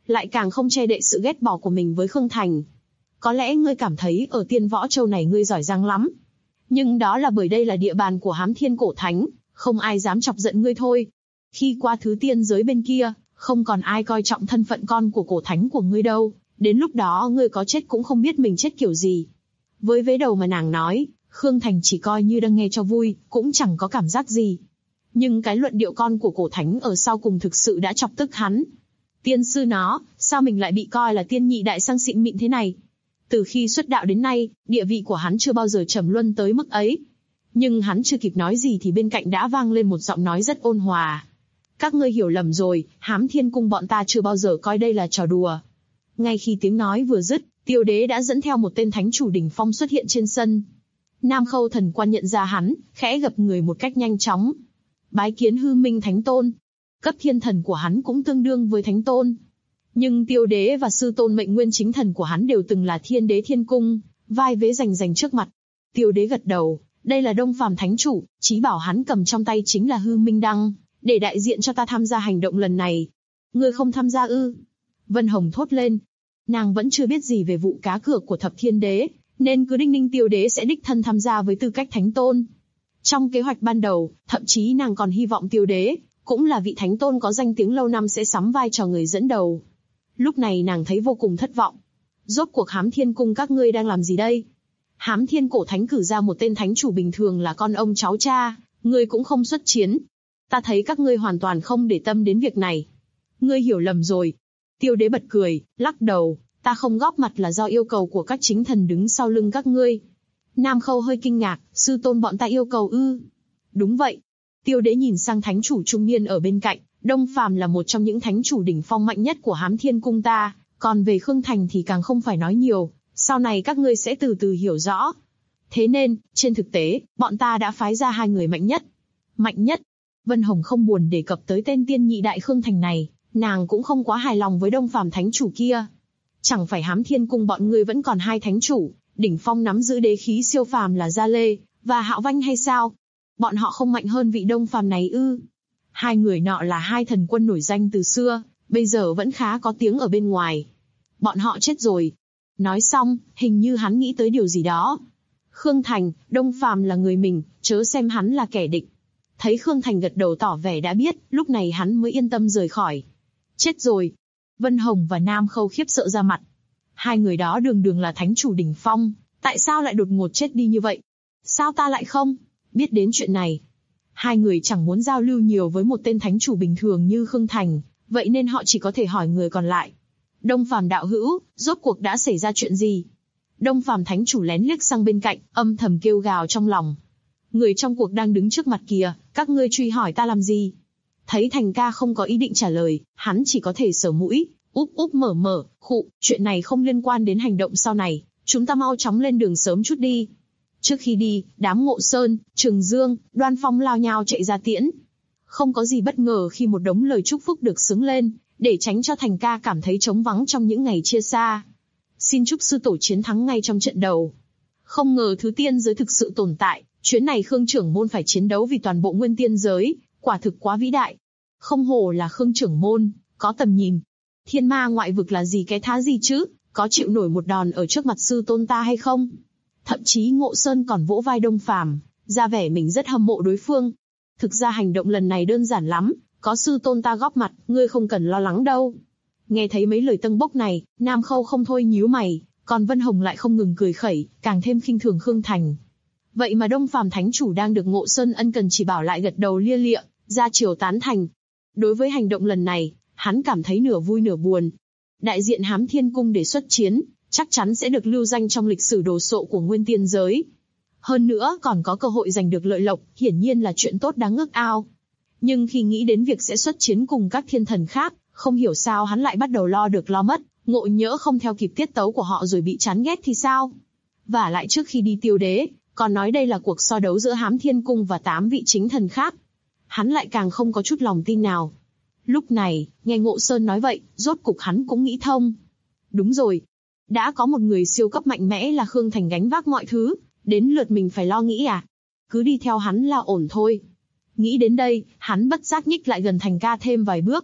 lại càng không che đậy sự ghét bỏ của mình với Khương Thành. Có lẽ ngươi cảm thấy ở Tiên Võ Châu này ngươi giỏi giang lắm. Nhưng đó là bởi đây là địa bàn của Hám Thiên Cổ Thánh, không ai dám chọc giận ngươi thôi. Khi qua thứ tiên giới bên kia, không còn ai coi trọng thân phận con của cổ thánh của ngươi đâu, đến lúc đó ngươi có chết cũng không biết mình chết kiểu gì. Với vế đầu mà nàng nói, Khương Thành chỉ coi như đang nghe cho vui, cũng chẳng có cảm giác gì. Nhưng cái luận điệu con của cổ thánh ở sau cùng thực sự đã chọc tức hắn. Tiên sư nó, sao mình lại bị coi là tiên nhị đại sang xịn mịn thế này? Từ khi xuất đạo đến nay, địa vị của hắn chưa bao giờ trầm luân tới mức ấy. Nhưng hắn chưa kịp nói gì thì bên cạnh đã vang lên một giọng nói rất ôn hòa. Các ngươi hiểu lầm rồi, Hám Thiên Cung bọn ta chưa bao giờ coi đây là trò đùa. Ngay khi tiếng nói vừa dứt, Tiêu Đế đã dẫn theo một tên thánh chủ đỉnh phong xuất hiện trên sân. Nam Khâu Thần Quan nhận ra hắn, khẽ gập người một cách nhanh chóng. Bái kiến Hư Minh Thánh Tôn. Cấp thiên thần của hắn cũng tương đương với Thánh Tôn. Nhưng Tiêu Đế và sư tôn mệnh nguyên chính thần của hắn đều từng là Thiên Đế Thiên Cung, vai vế rành rành trước mặt. Tiêu Đế gật đầu, đây là Đông Phàm Thánh Chủ, chí bảo hắn cầm trong tay chính là Hư Minh Đăng, để đại diện cho ta tham gia hành động lần này. Ngươi không tham gia ư? Vân Hồng thốt lên. Nàng vẫn chưa biết gì về vụ cá cược của Thập Thiên Đế, nên cứ đinh ninh Tiêu Đế sẽ đích thân tham gia với tư cách Thánh Tôn. Trong kế hoạch ban đầu, thậm chí nàng còn hy vọng Tiêu Đế, cũng là vị Thánh Tôn có danh tiếng lâu năm sẽ sắm vai trò người dẫn đầu. Lúc này nàng thấy vô cùng thất vọng. Rốt cuộc Hám Thiên Cung các ngươi đang làm gì đây? Hám Thiên Cổ Thánh cử ra một tên thánh chủ bình thường là con ông cháu cha, ngươi cũng không xuất chiến. Ta thấy các ngươi hoàn toàn không để tâm đến việc này. Ngươi hiểu lầm rồi. Tiêu Đế bật cười, lắc đầu, ta không góp mặt là do yêu cầu của các chính thần đứng sau lưng các ngươi. Nam Khâu hơi kinh ngạc, sư tôn bọn ta yêu cầu ư? Đúng vậy. Tiêu Đế nhìn sang thánh chủ trung niên ở bên cạnh, Đông Phàm là một trong những thánh chủ đỉnh phong mạnh nhất của Hám Thiên Cung ta, còn về Khương Thành thì càng không phải nói nhiều, sau này các ngươi sẽ từ từ hiểu rõ. Thế nên, trên thực tế, bọn ta đã phái ra 2 người mạnh nhất. Mạnh nhất? Vân Hồng không buồn đề cập tới tên tiên nhị đại Khương Thành này, nàng cũng không quá hài lòng với Đông Phàm thánh chủ kia. Chẳng phải Hám Thiên Cung bọn ngươi vẫn còn 2 thánh chủ, đỉnh phong nắm giữ đế khí siêu phàm là Gia Lê và Hạo Vanh hay sao? Bọn họ không mạnh hơn vị Đông Phàm này ư? 2 người nọ là 2 thần quân nổi danh từ xưa, bây giờ vẫn khá có tiếng ở bên ngoài. Bọn họ chết rồi. Nói xong, hình như hắn nghĩ tới điều gì đó. Khương Thành, Đông Phàm là người mình, chớ xem hắn là kẻ địch. Thấy Khương Thành gật đầu tỏ vẻ đã biết, lúc này hắn mới yên tâm rời khỏi. Chết rồi. Vân Hồng và Nam Khâu khiếp sợ ra mặt. 2 người đó đường đường là thánh chủ đỉnh phong, tại sao lại đột ngột chết đi như vậy? Sao ta lại không biết đến chuyện này? 2 người chẳng muốn giao lưu nhiều với một tên thánh chủ bình thường như Khương Thành, vậy nên họ chỉ có thể hỏi người còn lại. Đông Phàm đạo hữu, rốt cuộc đã xảy ra chuyện gì? Đông Phàm thánh chủ lén liếc sang bên cạnh, âm thầm kêu gào trong lòng. Người trong cuộc đang đứng trước mặt kìa, các ngươi truy hỏi ta làm gì? Thấy Thành ca không có ý định trả lời, hắn chỉ có thể sờ mũi, úp úp mở mở, khụ, chuyện này không liên quan đến hành động sau này, chúng ta mau chóng lên đường sớm chút đi. Trước khi đi, đám Ngộ Sơn, Trường Dương, Đoan Phong lao nhao chạy ra tiễn. Không có gì bất ngờ khi một đống lời chúc phúc được xướng lên, để tránh cho Thành ca cảm thấy trống vắng trong những ngày chia xa. Xin chúc sư tổ chiến thắng ngay trong trận đầu. Không ngờ thứ tiên giới thực sự tồn tại, chuyến này Khương trưởng môn phải chiến đấu vì toàn bộ nguyên tiên giới, quả thực quá vĩ đại. Không hổ là Khương trưởng môn, có tầm nhìn. Thiên ma ngoại vực là gì cái thá gì chứ, có chịu nổi một đòn ở trước mặt sư tôn ta hay không? Thậm chí Ngộ Sơn còn vỗ vai Đông Phàm, ra vẻ mình rất hâm mộ đối phương. Thực ra hành động lần này đơn giản lắm, có sư tôn ta góp mặt, ngươi không cần lo lắng đâu. Nghe thấy mấy lời tâng bốc này, Nam Khâu không thôi nhíu mày, còn Vân Hồng lại không ngừng cười khẩy, càng thêm khinh thường Khương Thành. Vậy mà Đông Phàm thánh chủ đang được Ngộ Sơn ân cần chỉ bảo lại gật đầu lia lịa, ra chiều tán thành. Đối với hành động lần này, hắn cảm thấy nửa vui nửa buồn. Đại diện Hám Thiên Cung để xuất chiến, chắc chắn sẽ được lưu danh trong lịch sử đồ sộ của nguyên tiên giới. Hơn nữa còn có cơ hội giành được lợi lộc, hiển nhiên là chuyện tốt đáng ước ao. Nhưng khi nghĩ đến việc sẽ xuất chiến cùng các thiên thần khác, không hiểu sao hắn lại bắt đầu lo được lo mất, ngộ nhỡ không theo kịp tiết tấu của họ rồi bị chán ghét thì sao? Và lại trước khi đi Tiêu Đế, còn nói đây là cuộc so đấu giữa Hám Thiên Cung và 8 vị chính thần khác. Hắn lại càng không có chút lòng tin nào. Lúc này, nghe Ngộ Sơn nói vậy, rốt cục hắn cũng nghĩ thông. Đúng rồi. Đã có một người siêu cấp mạnh mẽ là Khương Thành gánh vác mọi thứ, đến lượt mình phải lo nghĩ à? Cứ đi theo hắn là ổn thôi. Nghĩ đến đây, hắn bất giác nhích lại gần Thành ca thêm vài bước.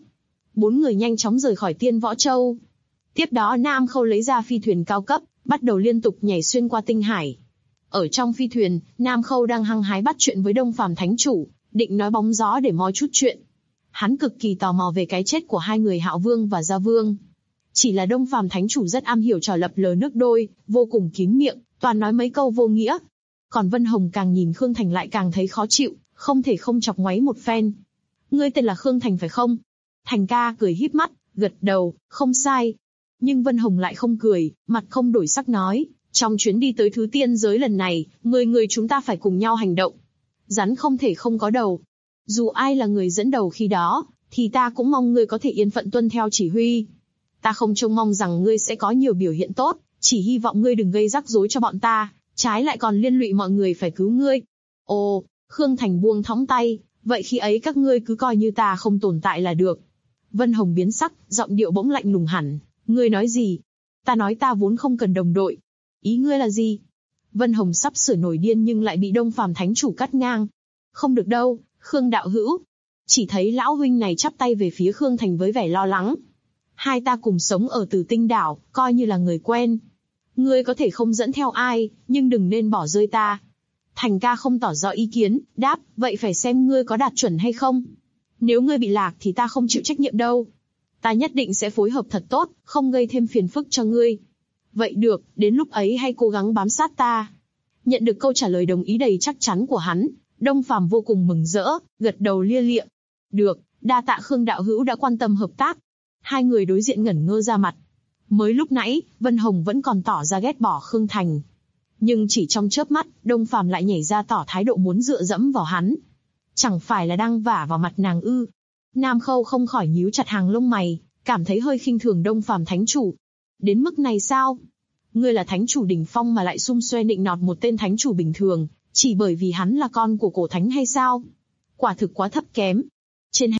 4 người nhanh chóng rời khỏi Tiên Võ Châu. Tiếp đó Nam Khâu lấy ra phi thuyền cao cấp, bắt đầu liên tục nhảy xuyên qua tinh hải. Ở trong phi thuyền, Nam Khâu đang hăng hái bắt chuyện với Đông Phàm Thánh Chủ, định nói bóng gió để moi chút chuyện. Hắn cực kỳ tò mò về cái chết của hai người Hạo Vương và Gia Vương. Chỉ là Đông Phàm Thánh Chủ rất am hiểu trò lập lờ nước đôi, vô cùng kín miệng, toàn nói mấy câu vô nghĩa. Còn Vân Hồng càng nhìn Khương Thành lại càng thấy khó chịu, không thể không chọc ngoáy một phen. Ngươi tên là Khương Thành phải không? Thành ca cười híp mắt, gật đầu, không sai. Nhưng Vân Hồng lại không cười, mặt không đổi sắc nói, trong chuyến đi tới thứ tiên giới lần này, 10 người chúng ta phải cùng nhau hành động. Rắn không thể không có đầu. Dù ai là người dẫn đầu khi đó, thì ta cũng mong ngươi có thể yên phận tuân theo chỉ huy. Ta không trông mong rằng ngươi sẽ có nhiều biểu hiện tốt, chỉ hy vọng ngươi đừng gây rắc rối cho bọn ta, trái lại còn liên lụy mọi người phải cứu ngươi. Ồ, Khương Thành buông thõng tay, vậy khi ấy các ngươi cứ coi như ta không tồn tại là được. Vân Hồng biến sắc, giọng điệu bỗng lạnh lùng hẳn. Ngươi nói gì? Ta nói ta vốn không cần đồng đội. Ý ngươi là gì? Vân Hồng sắp sửa nổi điên nhưng lại bị Đông Phàm Thánh Chủ cắt ngang. Không được đâu, Khương đạo hữu. Chỉ thấy lão huynh này chắp tay về phía Khương Thành với vẻ lo lắng. Hai ta cùng sống ở Tử Tinh Đảo, coi như là người quen. Ngươi có thể không dẫn theo ai, nhưng đừng nên bỏ rơi ta. Thành ca không tỏ rõ ý kiến, đáp, vậy phải xem ngươi có đạt chuẩn hay không. Nếu ngươi bị lạc thì ta không chịu trách nhiệm đâu. Ta nhất định sẽ phối hợp thật tốt, không gây thêm phiền phức cho ngươi. Vậy được, đến lúc ấy hãy cố gắng bám sát ta. Nhận được câu trả lời đồng ý đầy chắc chắn của hắn, Đông Phàm vô cùng mừng rỡ, gật đầu lia lịa. Được, đa tạ Khương đạo hữu đã quan tâm hợp tác. Hai người đối diện ngẩn ngơ ra mặt. Mới lúc nãy, Vân Hồng vẫn còn tỏ ra ghét bỏ Khương Thành. Nhưng chỉ trong chớp mắt, Đông Phàm lại nhảy ra tỏ thái độ muốn dựa dẫm vào hắn. Chẳng phải là đang vả vào mặt nàng ư? Nam Khâu không khỏi nhíu chặt hàng lông mày, cảm thấy hơi khinh thường Đông Phàm Thánh Chủ. Đến mức này sao? Ngươi là Thánh Chủ đỉnh phong mà lại xung xoe nịnh nọt một tên Thánh Chủ bình thường, chỉ bởi vì hắn là con của cổ thánh hay sao? Quả thực quá thấp kém. Trên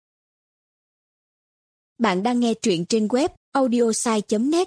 Bạn đang nghe truyện trên web audiosai.net.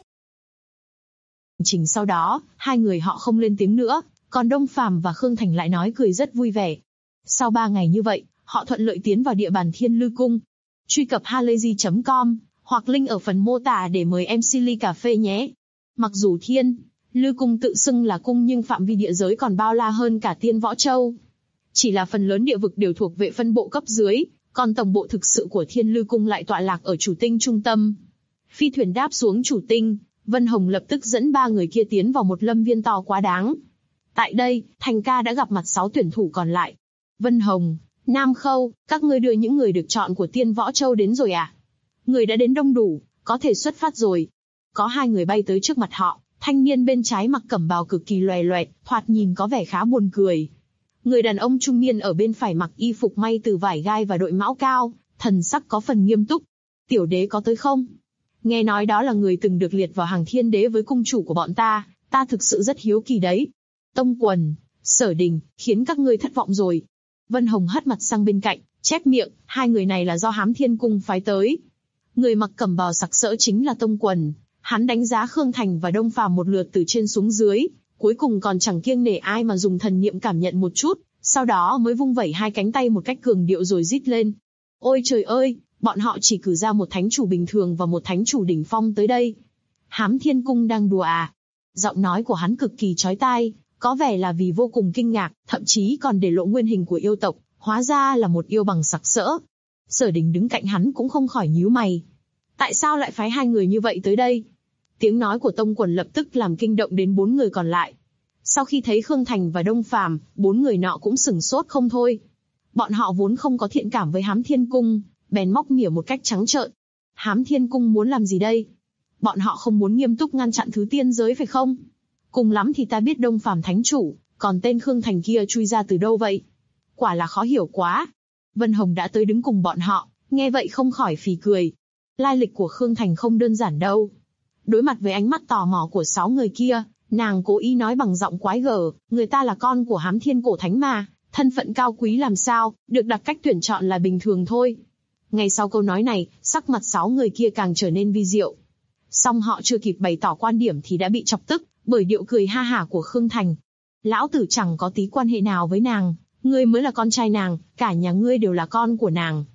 Trình sau đó, hai người họ không lên tiếng nữa, còn Đông Phàm và Khương Thành lại nói cười rất vui vẻ. Sau 3 ngày như vậy, họ thuận lợi tiến vào địa bàn Thiên Lư Cung. Truy cập halayzi.com hoặc link ở phần mô tả để mời MC ly cà phê nhé. Mặc dù Thiên Lư Cung tự xưng là cung nhưng phạm vi địa giới còn bao la hơn cả Tiên Võ Châu. Chỉ là phần lớn địa vực đều thuộc vệ phân bộ cấp dưới, còn tổng bộ thực sự của Thiên Lư Cung lại tọa lạc ở chủ tinh trung tâm. Phi thuyền đáp xuống chủ tinh, Vân Hồng lập tức dẫn 3 người kia tiến vào một lâm viên to quá đáng. Tại đây, Thành ca đã gặp mặt 6 tuyển thủ còn lại. Vân Hồng, Nam Khâu, các ngươi đưa những người được chọn của Tiên Võ Châu đến rồi à? Người đã đến đông đủ, có thể xuất phát rồi. Có 2 người bay tới trước mặt họ, thanh niên bên trái mặc cẩm bào cực kỳ loè loẹt, thoạt nhìn có vẻ khá buồn cười. Người đàn ông trung niên ở bên phải mặc y phục may từ vải gai và đội mão cao, thần sắc có phần nghiêm túc. Tiểu đế có tới không? Nghe nói đó là người từng được liệt vào hàng thiên đế với cung chủ của bọn ta thực sự rất hiếu kỳ đấy. Tông Quần, Sở Đình, khiến các ngươi thất vọng rồi. Vân Hồng hất mặt sang bên cạnh, chép miệng, 2 người này là do Hám Thiên Cung phái tới. Người mặc cẩm bào sặc sỡ chính là Tông Quần, hắn đánh giá Khương Thành và Đông Phàm một lượt từ trên xuống dưới, cuối cùng còn chẳng kiêng nể ai mà dùng thần niệm cảm nhận một chút, sau đó mới vung vẩy 2 cánh tay một cách cường điệu rồi rít lên. Ôi trời ơi, bọn họ chỉ cử ra một thánh chủ bình thường và một thánh chủ đỉnh phong tới đây. Hám Thiên Cung đang đùa à? Giọng nói của hắn cực kỳ chói tai, có vẻ là vì vô cùng kinh ngạc, thậm chí còn để lộ nguyên hình của yêu tộc, hóa ra là một yêu bằng sặc sỡ. Sở Đình đứng cạnh hắn cũng không khỏi nhíu mày. Tại sao lại phái 2 người như vậy tới đây? Tiếng nói của Tông Quần lập tức làm kinh động đến 4 người còn lại. Sau khi thấy Khương Thành và Đông Phàm, 4 người nọ cũng sửng sốt không thôi. Bọn họ vốn không có thiện cảm với Hám Thiên Cung, bèn móc mỉa một cách trắng trợn. Hám Thiên Cung muốn làm gì đây? Bọn họ không muốn nghiêm túc ngăn chặn thứ tiên giới phải không? Cùng lắm thì ta biết Đông Phàm Thánh Chủ, còn tên Khương Thành kia chui ra từ đâu vậy? Quả là khó hiểu quá. Vân Hồng đã tới đứng cùng bọn họ, nghe vậy không khỏi phì cười. Lai lịch của Khương Thành không đơn giản đâu. Đối mặt với ánh mắt tò mò của 6 người kia, nàng cố ý nói bằng giọng quái gở, người ta là con của Hám Thiên Cổ Thánh mà, thân phận cao quý làm sao, được đặt cách tuyển chọn là bình thường thôi. Ngay sau câu nói này, sắc mặt 6 người kia càng trở nên vi diệu. Song họ chưa kịp bày tỏ quan điểm thì đã bị chọc tức, bởi điệu cười ha hả của Khương Thành. Lão tử chẳng có tí quan hệ nào với nàng, ngươi mới là con trai nàng, cả nhà ngươi đều là con của nàng.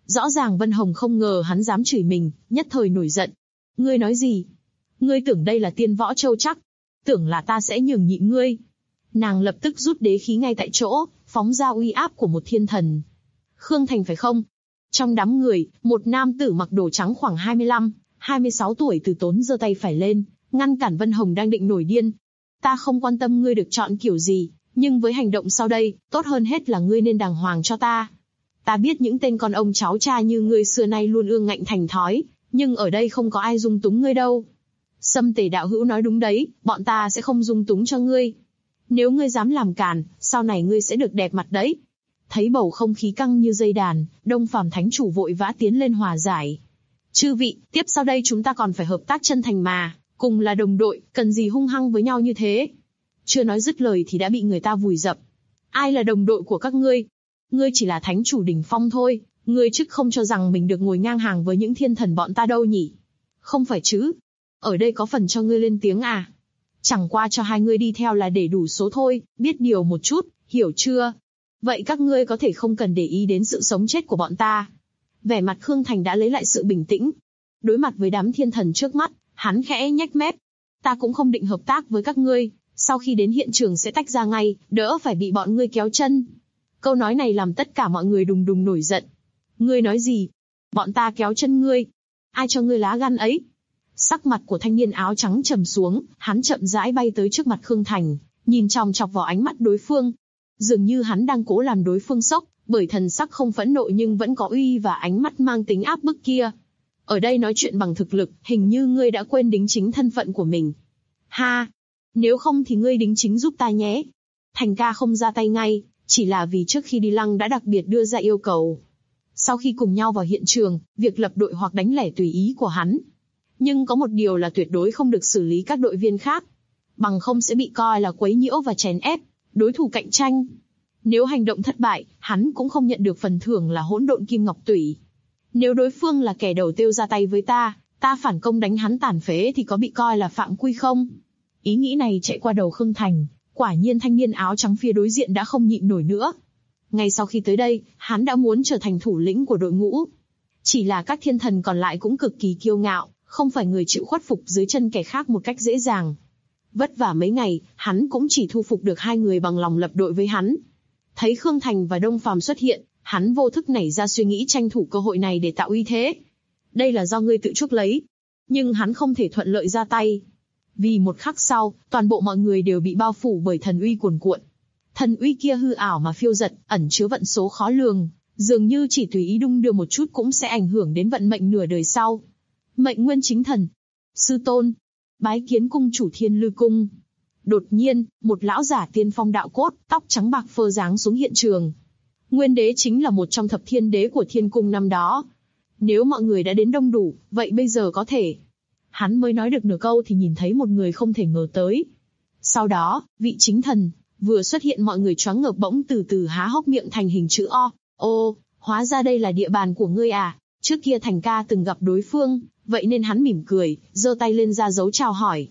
Rõ ràng Vân Hồng không ngờ hắn dám chửi mình, nhất thời nổi giận. Ngươi nói gì? Ngươi tưởng đây là Tiên Võ Châu chắc? Tưởng là ta sẽ nhường nhịn ngươi? Nàng lập tức rút đế khí ngay tại chỗ, phóng ra uy áp của một thiên thần. Khương Thành phải không? Trong đám người, một nam tử mặc đồ trắng khoảng 25, 26 tuổi từ tốn giơ tay phải lên, ngăn cản Vân Hồng đang định nổi điên. Ta không quan tâm ngươi được chọn kiểu gì, nhưng với hành động sau đây, tốt hơn hết là ngươi nên đàng hoàng cho ta. Ta biết những tên con ông cháu cha như ngươi xưa nay luôn ương ngạnh thành thói, nhưng ở đây không có ai dung túng ngươi đâu. Sâm Tề đạo hữu nói đúng đấy, bọn ta sẽ không dung túng cho ngươi. Nếu ngươi dám làm càn, sau này ngươi sẽ được đẹp mặt đấy. Thấy bầu không khí căng như dây đàn, Đông Phàm Thánh Chủ vội vã tiến lên hòa giải. Chư vị, tiếp sau đây chúng ta còn phải hợp tác chân thành mà, cùng là đồng đội, cần gì hung hăng với nhau như thế. Chưa nói dứt lời thì đã bị người ta vùi dập. Ai là đồng đội của các ngươi? Ngươi chỉ là Thánh Chủ đỉnh phong thôi, ngươi chứ không cho rằng mình được ngồi ngang hàng với những thiên thần bọn ta đâu nhỉ? Không phải chứ? Ở đây có phần cho ngươi lên tiếng à? Chẳng qua cho hai ngươi đi theo là để đủ số thôi, biết điều một chút, hiểu chưa? Vậy các ngươi có thể không cần để ý đến sự sống chết của bọn ta. Vẻ mặt Khương Thành đã lấy lại sự bình tĩnh. Đối mặt với đám thiên thần trước mắt, hắn khẽ nhếch mép. Ta cũng không định hợp tác với các ngươi, sau khi đến hiện trường sẽ tách ra ngay, đỡ phải bị bọn ngươi kéo chân. Câu nói này làm tất cả mọi người đùng đùng nổi giận. Ngươi nói gì? Bọn ta kéo chân ngươi? Ai cho ngươi lá gan ấy? Sắc mặt của thanh niên áo trắng trầm xuống, hắn chậm rãi bay tới trước mặt Khương Thành, nhìn chòng chọc vào ánh mắt đối phương. Dường như hắn đang cố làm đối phương sốc, bởi thần sắc không phẫn nộ nhưng vẫn có uy và ánh mắt mang tính áp bức kia. Ở đây nói chuyện bằng thực lực, hình như ngươi đã quên đính chính thân phận của mình. Ha! Nếu không thì ngươi đính chính giúp ta nhé. Thành ca không ra tay ngay, chỉ là vì trước khi đi Lăng đã đặc biệt đưa ra yêu cầu. Sau khi cùng nhau vào hiện trường, việc lập đội hoặc đánh lẻ tùy ý của hắn. Nhưng có một điều là tuyệt đối không được xử lý các đội viên khác. Bằng không sẽ bị coi là quấy nhiễu và chèn ép đối thủ cạnh tranh. Nếu hành động thất bại, hắn cũng không nhận được phần thưởng là hỗn độn kim ngọc tủy. Nếu đối phương là kẻ đầu tiên ra tay với ta, ta phản công đánh hắn tàn phế thì có bị coi là phạm quy không? Ý nghĩ này chạy qua đầu Khương Thành, quả nhiên thanh niên áo trắng phía đối diện đã không nhịn nổi nữa. Ngay sau khi tới đây, hắn đã muốn trở thành thủ lĩnh của đội ngũ. Chỉ là các thiên thần còn lại cũng cực kỳ kiêu ngạo, không phải người chịu khuất phục dưới chân kẻ khác một cách dễ dàng. Vất vả mấy ngày, hắn cũng chỉ thu phục được 2 người bằng lòng lập đội với hắn. Thấy Khương Thành và Đông Phàm xuất hiện, hắn vô thức nảy ra suy nghĩ tranh thủ cơ hội này để tạo uy thế. Đây là do ngươi tự chuốc lấy. Nhưng hắn không thể thuận lợi ra tay. Vì một khắc sau, toàn bộ mọi người đều bị bao phủ bởi thần uy cuồn cuộn. Thần uy kia hư ảo mà phiêu dật, ẩn chứa vận số khó lường, dường như chỉ tùy ý đung đưa một chút cũng sẽ ảnh hưởng đến vận mệnh nửa đời sau. Mệnh Nguyên Chính Thần, sư tôn, bái kiến cung chủ Thiên Lư Cung. Đột nhiên, một lão giả tiên phong đạo cốt, tóc trắng bạc phơ giáng xuống hiện trường. Nguyên đế chính là một trong thập thiên đế của Thiên Cung năm đó. Nếu mọi người đã đến đông đủ, vậy bây giờ có thể. Hắn mới nói được nửa câu thì nhìn thấy một người không thể ngờ tới. Sau đó, vị chính thần vừa xuất hiện, mọi người choáng ngợp bỗng từ từ há hốc miệng thành hình chữ O. Ô, hóa ra đây là địa bàn của ngươi à? Trước kia Thành ca từng gặp đối phương, vậy nên hắn mỉm cười, giơ tay lên ra dấu chào hỏi.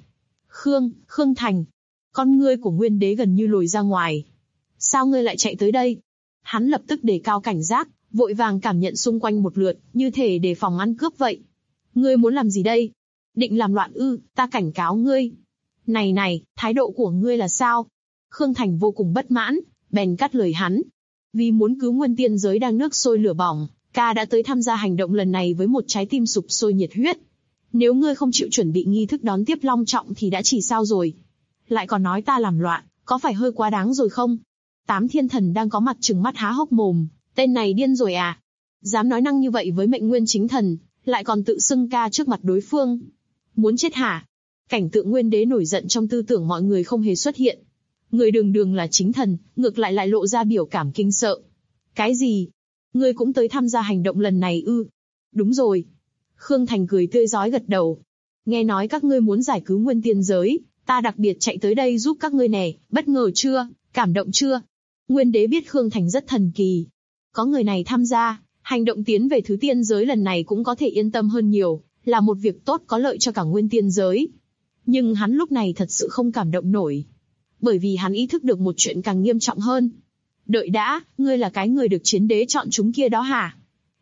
Khương Thành. Con ngươi của Nguyên đế gần như lồi ra ngoài. Sao ngươi lại chạy tới đây? Hắn lập tức đề cao cảnh giác, vội vàng cảm nhận xung quanh một lượt, như thể đề phòng ăn cướp vậy. Ngươi muốn làm gì đây? Định làm loạn ư? Ta cảnh cáo ngươi. Này, thái độ của ngươi là sao? Khương Thành vô cùng bất mãn, bèn cắt lời hắn. Vì muốn cứu nguyên tiên giới đang nước sôi lửa bỏng, ca đã tới tham gia hành động lần này với một trái tim sục sôi nhiệt huyết. Nếu ngươi không chịu chuẩn bị nghi thức đón tiếp long trọng thì đã chỉ sao rồi. Lại còn nói ta làm loạn, có phải hơi quá đáng rồi không? 8 thiên thần đang có mặt trừng mắt há hốc mồm, tên này điên rồi à? Dám nói năng như vậy với Mệnh Nguyên Chính Thần, lại còn tự xưng ca trước mặt đối phương. Muốn chết hả? Cảnh tượng Nguyên đế nổi giận trong tư tưởng mọi người không hề xuất hiện. Người đường là chính thần, ngược lại lộ ra biểu cảm kinh sợ. Cái gì? Ngươi cũng tới tham gia hành động lần này ư? Đúng rồi. Khương Thành cười tươi rói gật đầu. Nghe nói các ngươi muốn giải cứu nguyên tiên giới, ta đặc biệt chạy tới đây giúp các ngươi nè, bất ngờ chưa, cảm động chưa? Nguyên đế biết Khương Thành rất thần kỳ. Có người này tham gia, hành động tiến về thứ tiên giới lần này cũng có thể yên tâm hơn nhiều, là một việc tốt có lợi cho cả nguyên tiên giới. Nhưng hắn lúc này thật sự không cảm động nổi. Bởi vì hắn ý thức được một chuyện càng nghiêm trọng hơn. Đợi đã, ngươi là cái người được chiến đế chọn chúng kia đó hả?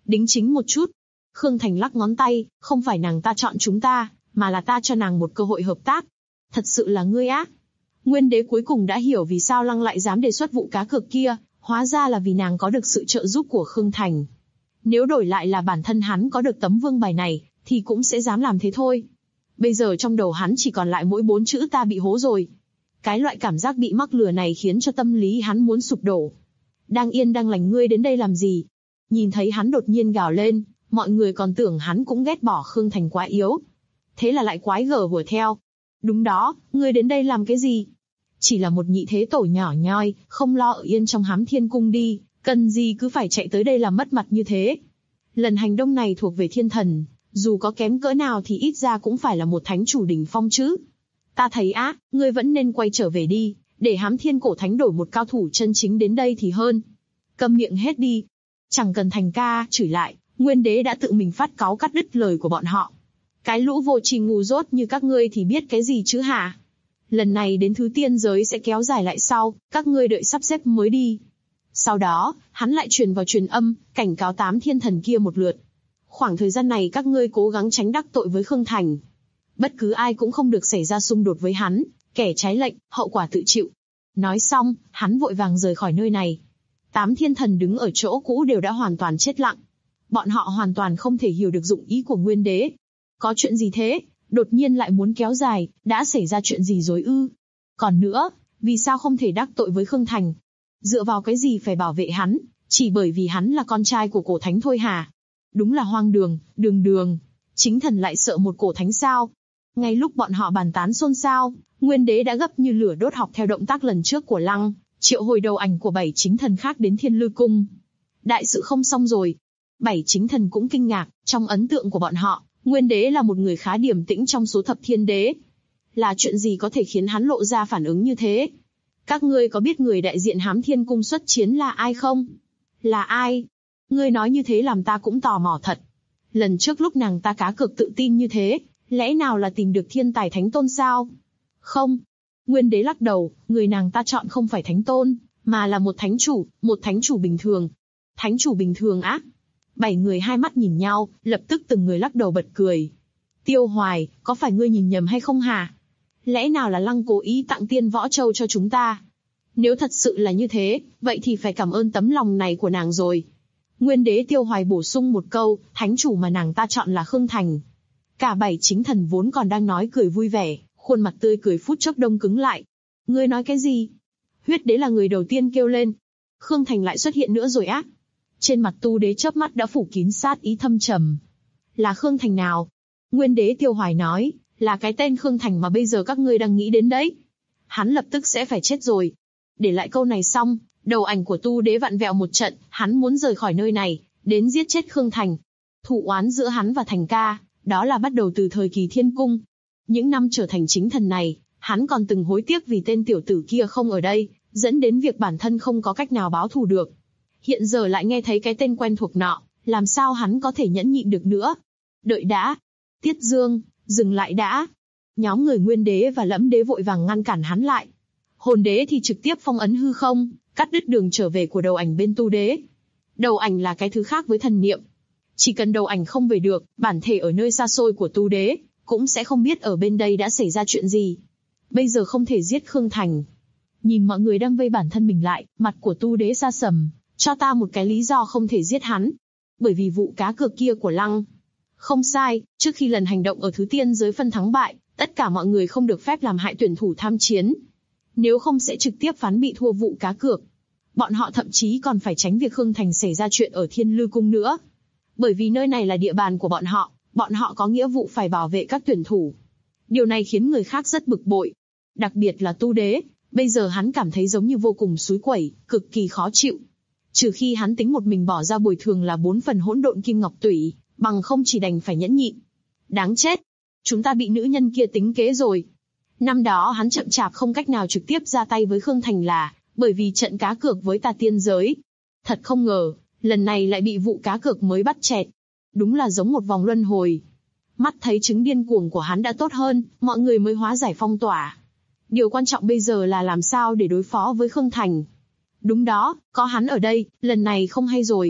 Đính chính một chút. Khương Thành lắc ngón tay, không phải nàng ta chọn chúng ta, mà là ta cho nàng một cơ hội hợp tác. Thật sự là ngươi á. Nguyên đế cuối cùng đã hiểu vì sao Lăng lại dám đề xuất vụ cá cược kia, hóa ra là vì nàng có được sự trợ giúp của Khương Thành. Nếu đổi lại là bản thân hắn có được tấm vương bài này, thì cũng sẽ dám làm thế thôi. Bây giờ trong đầu hắn chỉ còn lại mỗi 4 chữ ta bị hố rồi. Cái loại cảm giác bị mắc lừa này khiến cho tâm lý hắn muốn sụp đổ. Đang yên đang lành ngươi đến đây làm gì? Nhìn thấy hắn đột nhiên gào lên, mọi người còn tưởng hắn cũng ghét bỏ Khương Thành quá yếu. Thế là lại quái gở hùa theo. Đúng đó, ngươi đến đây làm cái gì? Chỉ là một nhị thế tổ nhỏ nhoi, không lo ở yên trong Hám Thiên Cung đi, cần gì cứ phải chạy tới đây làm mất mặt như thế. Lần hành động này thuộc về thiên thần, dù có kém cỡ nào thì ít ra cũng phải là một thánh chủ đỉnh phong chứ. Ta thấy á, ngươi vẫn nên quay trở về đi, để Hám Thiên Cổ Thánh đổi một cao thủ chân chính đến đây thì hơn. Câm miệng hết đi. Chẳng cần Thành ca chửi lại, Nguyên đế đã tự mình phát cáu cắt đứt lời của bọn họ. Cái lũ vô tri ngu dốt như các ngươi thì biết cái gì chứ hả? Lần này đến thứ tiên giới sẽ kéo dài lại sau, các ngươi đợi sắp xếp mới đi. Sau đó, hắn lại truyền vào truyền âm, cảnh cáo 8 thiên thần kia một lượt. Khoảng thời gian này các ngươi cố gắng tránh đắc tội với Khương Thành. Bất cứ ai cũng không được xảy ra xung đột với hắn, kẻ trái lệnh, hậu quả tự chịu. Nói xong, hắn vội vàng rời khỏi nơi này. 8 thiên thần đứng ở chỗ cũ đều đã hoàn toàn chết lặng. Bọn họ hoàn toàn không thể hiểu được dụng ý của Nguyên đế. Có chuyện gì thế? Đột nhiên lại muốn kéo dài, đã xảy ra chuyện gì rồi ư? Còn nữa, vì sao không thể đắc tội với Khương Thành? Dựa vào cái gì phải bảo vệ hắn, chỉ bởi vì hắn là con trai của cổ thánh thôi hả? Đúng là hoang đường, đường. Chính thần lại sợ một cổ thánh sao? Ngay lúc bọn họ bàn tán xôn xao, Nguyên đế đã gấp như lửa đốt học theo động tác lần trước của Lăng, triệu hồi đầu ảnh của 7 chính thần khác đến Thiên Lư Cung. Đại sự không xong rồi. 7 chính thần cũng kinh ngạc, trong ấn tượng của bọn họ, Nguyên đế là một người khá điềm tĩnh trong số thập thiên đế. Là chuyện gì có thể khiến hắn lộ ra phản ứng như thế? Các ngươi có biết người đại diện Hám Thiên Cung xuất chiến là ai không? Là ai? Ngươi nói như thế làm ta cũng tò mò thật. Lần trước lúc nàng ta cá cược tự tin như thế, lẽ nào là tìm được thiên tài thánh tôn sao? Không. Nguyên đế lắc đầu, người nàng ta chọn không phải thánh tôn, mà là một thánh chủ bình thường. Thánh chủ bình thường á? 7 người hai mắt nhìn nhau, lập tức từng người lắc đầu bật cười. Tiêu Hoài, có phải ngươi nhìn nhầm hay không hả? Lẽ nào là Lăng cố ý tặng Tiên Võ Châu cho chúng ta? Nếu thật sự là như thế, vậy thì phải cảm ơn tấm lòng này của nàng rồi. Nguyên đế Tiêu Hoài bổ sung một câu, thánh chủ mà nàng ta chọn là Khương Thành. Cả 7 chính thần vốn còn đang nói cười vui vẻ, khuôn mặt tươi cười phút chốc đông cứng lại. Ngươi nói cái gì? Huyết đế là người đầu tiên kêu lên. Khương Thành lại xuất hiện nữa rồi á? Trên mặt Tu đế chớp mắt đã phủ kín sát ý thâm trầm. Là Khương Thành nào? Nguyên đế Tiêu Hoài nói, là cái tên Khương Thành mà bây giờ các ngươi đang nghĩ đến đấy. Hắn lập tức sẽ phải chết rồi. Để lại câu này xong, đầu ảnh của Tu đế vặn vẹo một trận, hắn muốn rời khỏi nơi này, đến giết chết Khương Thành. Thù oán giữa hắn và Thành ca, đó là bắt đầu từ thời kỳ Thiên Cung. Những năm trở thành chính thần này, hắn còn từng hối tiếc vì tên tiểu tử kia không ở đây, dẫn đến việc bản thân không có cách nào báo thù được. Hiện giờ lại nghe thấy cái tên quen thuộc nọ, làm sao hắn có thể nhẫn nhịn được nữa? Đợi đã. Tiết Dương, dừng lại đã. Nhóm người Nguyên đế và Lẫm đế vội vàng ngăn cản hắn lại. Hồn đế thì trực tiếp phong ấn hư không, cắt đứt đường trở về của đầu ảnh bên Tu đế. Đầu ảnh là cái thứ khác với thần niệm. Chỉ cần đầu ảnh không về được, bản thể ở nơi xa xôi của Tu đế, cũng sẽ không biết ở bên đây đã xảy ra chuyện gì. Bây giờ không thể giết Khương Thành. Nhìn mọi người đang vây bản thân mình lại, mặt của Tu đế sa sầm. Cho ta một cái lý do không thể giết hắn. Bởi vì vụ cá cược kia của Lăng. Không sai, trước khi lần hành động ở thứ tiên giới phân thắng bại, tất cả mọi người không được phép làm hại tuyển thủ tham chiến. Nếu không sẽ trực tiếp phán bị thua vụ cá cược. Bọn họ thậm chí còn phải tránh việc Khương Thành xảy ra chuyện ở Thiên Lư Cung nữa. Bởi vì nơi này là địa bàn của bọn họ có nghĩa vụ phải bảo vệ các tuyển thủ. Điều này khiến người khác rất bực bội. Đặc biệt là Tu đế, bây giờ hắn cảm thấy giống như vô cùng xúi quẩy, cực kỳ khó chịu. Trừ khi hắn tính một mình bỏ ra bồi thường là 4 phần hỗn độn kim ngọc tủy, bằng không chỉ đành phải nhẫn nhịn. Đáng chết! Chúng ta bị nữ nhân kia tính kế rồi. Năm đó hắn chậm chạp không cách nào trực tiếp ra tay với Khương Thành là bởi vì trận cá cược với tà tiên giới. Thật không ngờ, lần này lại bị vụ cá cược mới bắt chẹt. Đúng là giống một vòng luân hồi. Mắt thấy chứng điên cuồng của hắn đã tốt hơn, mọi người mới hóa giải phong tỏa. Điều quan trọng bây giờ là làm sao để đối phó với Khương Thành. Đúng đó, có hắn ở đây, lần này không hay rồi.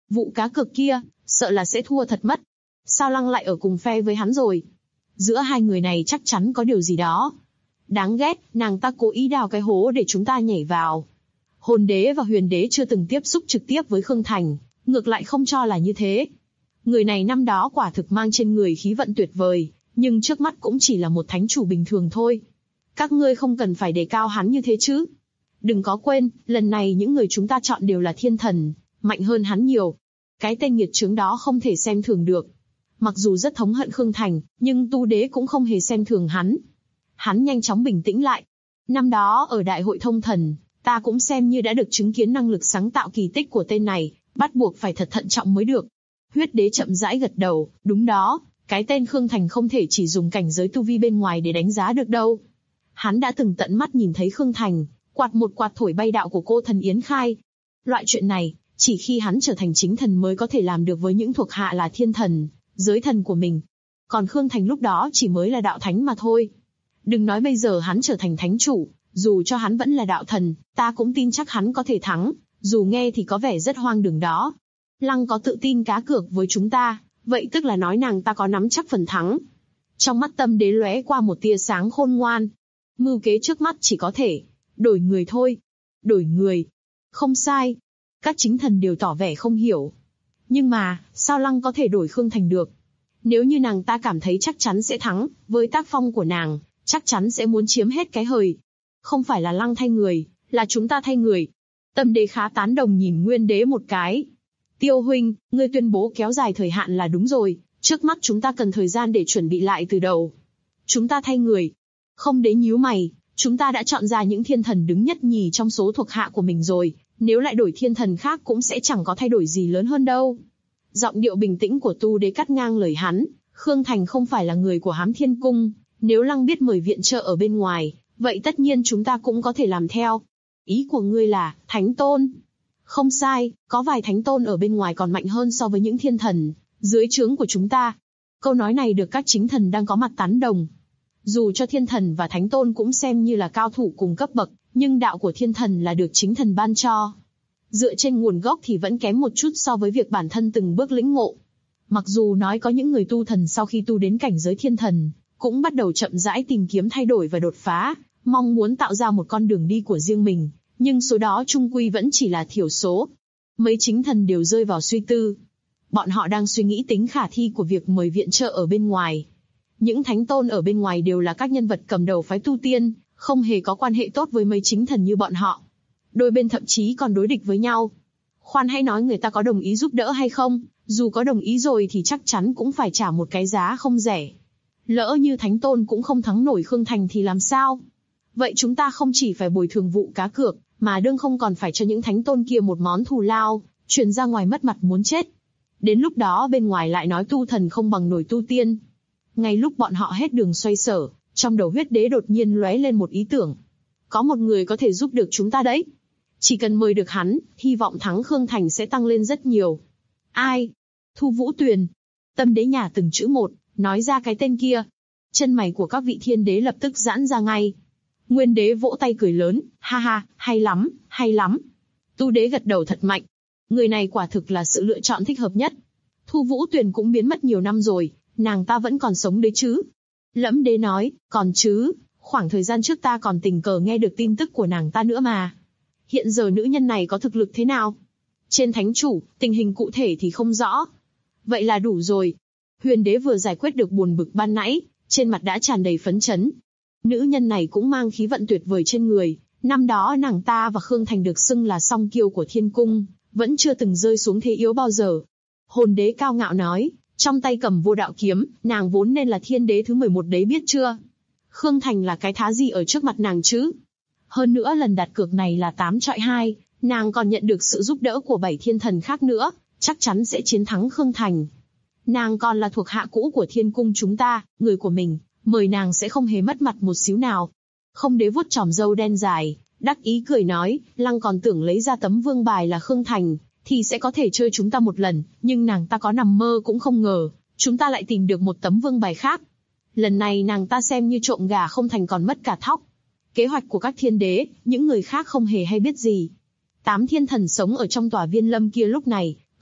Vụ cá cược kia, sợ là sẽ thua thật mất. Sao Lăng lại ở cùng phe với hắn rồi? Giữa hai người này chắc chắn có điều gì đó. Đáng ghét, nàng ta cố ý đào cái hố để chúng ta nhảy vào. Hồn đế và huyền đế chưa từng tiếp xúc trực tiếp với Khương Thành, ngược lại không cho là như thế. Người này năm đó quả thực mang trên người khí vận tuyệt vời, nhưng trước mắt cũng chỉ là một thánh chủ bình thường thôi. Các ngươi không cần phải đề cao hắn như thế chứ. Đừng có quên, lần này những người chúng ta chọn đều là thiên thần, mạnh hơn hắn nhiều. Cái tên nghiệt chướng đó không thể xem thường được. Mặc dù rất thống hận Khương Thành, nhưng Tu Đế cũng không hề xem thường hắn. Hắn nhanh chóng bình tĩnh lại. Năm đó ở Đại hội Thông Thần, ta cũng xem như đã được chứng kiến năng lực sáng tạo kỳ tích của tên này, bắt buộc phải thật thận trọng mới được. Huyết Đế chậm rãi gật đầu, đúng đó, cái tên Khương Thành không thể chỉ dùng cảnh giới tu vi bên ngoài để đánh giá được đâu. Hắn đã từng tận mắt nhìn thấy Khương Thành, quạt một quạt thổi bay đạo của cô thần Yến Khai. Loại chuyện này, chỉ khi hắn trở thành chính thần mới có thể làm được với những thuộc hạ là thiên thần, giới thần của mình. Còn Khương Thành lúc đó chỉ mới là đạo thánh mà thôi. Đừng nói bây giờ hắn trở thành thánh chủ, dù cho hắn vẫn là đạo thần, ta cũng tin chắc hắn có thể thắng, dù nghe thì có vẻ rất hoang đường đó. Lăng có tự tin cá cược với chúng ta, vậy tức là nói nàng ta có nắm chắc phần thắng. Trong mắt Tâm Đế lóe qua một tia sáng khôn ngoan. Mưu kế trước mắt chỉ có thể đổi người thôi. Đổi người? Không sai. Các chính thần đều tỏ vẻ không hiểu. Nhưng mà, sao Lăng có thể đổi Khương Thành được? Nếu như nàng ta cảm thấy chắc chắn sẽ thắng, với tác phong của nàng, chắc chắn sẽ muốn chiếm hết cái hời. Không phải là Lăng thay người, là chúng ta thay người. Tâm Đế khá tán đồng nhìn Nguyên Đế một cái. Tiêu huynh, ngươi tuyên bố kéo dài thời hạn là đúng rồi, trước mắt chúng ta cần thời gian để chuẩn bị lại từ đầu. Chúng ta thay người. Không Đế nhíu mày, chúng ta đã chọn ra những thiên thần đứng nhất nhì trong số thuộc hạ của mình rồi, nếu lại đổi thiên thần khác cũng sẽ chẳng có thay đổi gì lớn hơn đâu. Giọng điệu bình tĩnh của Tu Đế cắt ngang lời hắn, Khương Thành không phải là người của Hám Thiên Cung, nếu Lăng biết mời viện trợ ở bên ngoài, vậy tất nhiên chúng ta cũng có thể làm theo. Ý của ngươi là, Thánh Tôn? Không sai, có vài Thánh Tôn ở bên ngoài còn mạnh hơn so với những thiên thần dưới trướng của chúng ta. Câu nói này được các chính thần đang có mặt tán đồng. Dù cho thiên thần và Thánh Tôn cũng xem như là cao thủ cùng cấp bậc, nhưng đạo của thiên thần là được chính thần ban cho. Dựa trên nguồn gốc thì vẫn kém một chút so với việc bản thân từng bước lĩnh ngộ. Mặc dù nói có những người tu thần sau khi tu đến cảnh giới thiên thần, cũng bắt đầu chậm rãi tìm kiếm thay đổi và đột phá, mong muốn tạo ra một con đường đi của riêng mình, nhưng số đó chung quy vẫn chỉ là thiểu số. Mấy chính thần đều rơi vào suy tư. Bọn họ đang suy nghĩ tính khả thi của việc mời viện trợ ở bên ngoài. Những Thánh Tôn ở bên ngoài đều là các nhân vật cầm đầu phái tu tiên, không hề có quan hệ tốt với mấy chính thần như bọn họ. Đôi bên thậm chí còn đối địch với nhau. Khoan hãy nói người ta có đồng ý giúp đỡ hay không, dù có đồng ý rồi thì chắc chắn cũng phải trả một cái giá không rẻ. Lỡ như Thánh Tôn cũng không thắng nổi Khương Thành thì làm sao? Vậy chúng ta không chỉ phải bồi thường vụ cá cược, mà đương không còn phải cho những Thánh Tôn kia một món thù lao, truyền ra ngoài mất mặt muốn chết. Đến lúc đó bên ngoài lại nói tu thần không bằng nổi tu tiên. Ngay lúc bọn họ hết đường xoay sở, trong đầu Huyết Đế đột nhiên lóe lên một ý tưởng. Có một người có thể giúp được chúng ta đấy. Chỉ cần mời được hắn, hy vọng thắng Khương Thành sẽ tăng lên rất nhiều. Ai? Thu Vũ Tuyền. Tâm Đế nhả từng chữ một, nói ra cái tên kia. Chân mày của các vị thiên đế lập tức giãn ra ngay. Nguyên Đế vỗ tay cười lớn, ha ha, hay lắm, hay lắm. Tu Đế gật đầu thật mạnh. Người này quả thực là sự lựa chọn thích hợp nhất. Thu Vũ Tuyền cũng biến mất nhiều năm rồi, nàng ta vẫn còn sống đấy chứ? Lẫm Đế nói, còn chứ, khoảng thời gian trước ta còn tình cờ nghe được tin tức của nàng ta nữa mà. Hiện giờ nữ nhân này có thực lực thế nào? Trên thánh chủ, tình hình cụ thể thì không rõ. Vậy là đủ rồi. Huyền Đế vừa giải quyết được buồn bực ban nãy, trên mặt đã tràn đầy phấn chấn. Nữ nhân này cũng mang khí vận tuyệt vời trên người, năm đó nàng ta và Khương Thành được xưng là song kiêu của thiên cung, vẫn chưa từng rơi xuống thế yếu bao giờ. Hồn Đế cao ngạo nói, trong tay cầm vô đạo kiếm, nàng vốn nên là thiên đế thứ 11 đấy biết chưa? Khương Thành là cái thá gì ở trước mặt nàng chứ? Hơn nữa lần đặt cược này là 8-2, nàng còn nhận được sự giúp đỡ của 7 thiên thần khác nữa, chắc chắn sẽ chiến thắng Khương Thành. Nàng còn là thuộc hạ cũ của thiên cung chúng ta, người của mình, mời nàng sẽ không hề mất mặt một xíu nào. Không Đế vuốt chòm râu đen dài, đắc ý cười nói, Lăng còn tưởng lấy ra tấm vương bài là Khương Thành, thì sẽ có thể chơi chúng ta một lần, nhưng nàng ta có nằm mơ cũng không ngờ, chúng ta lại tìm được một tấm vương bài khác. Lần này nàng ta xem như trộm gà không thành còn mất cả thóc. Kế hoạch của các thiên đế, những người khác không hề hay biết gì. 8 thiên thần sống ở trong tòa viên lâm kia lúc này,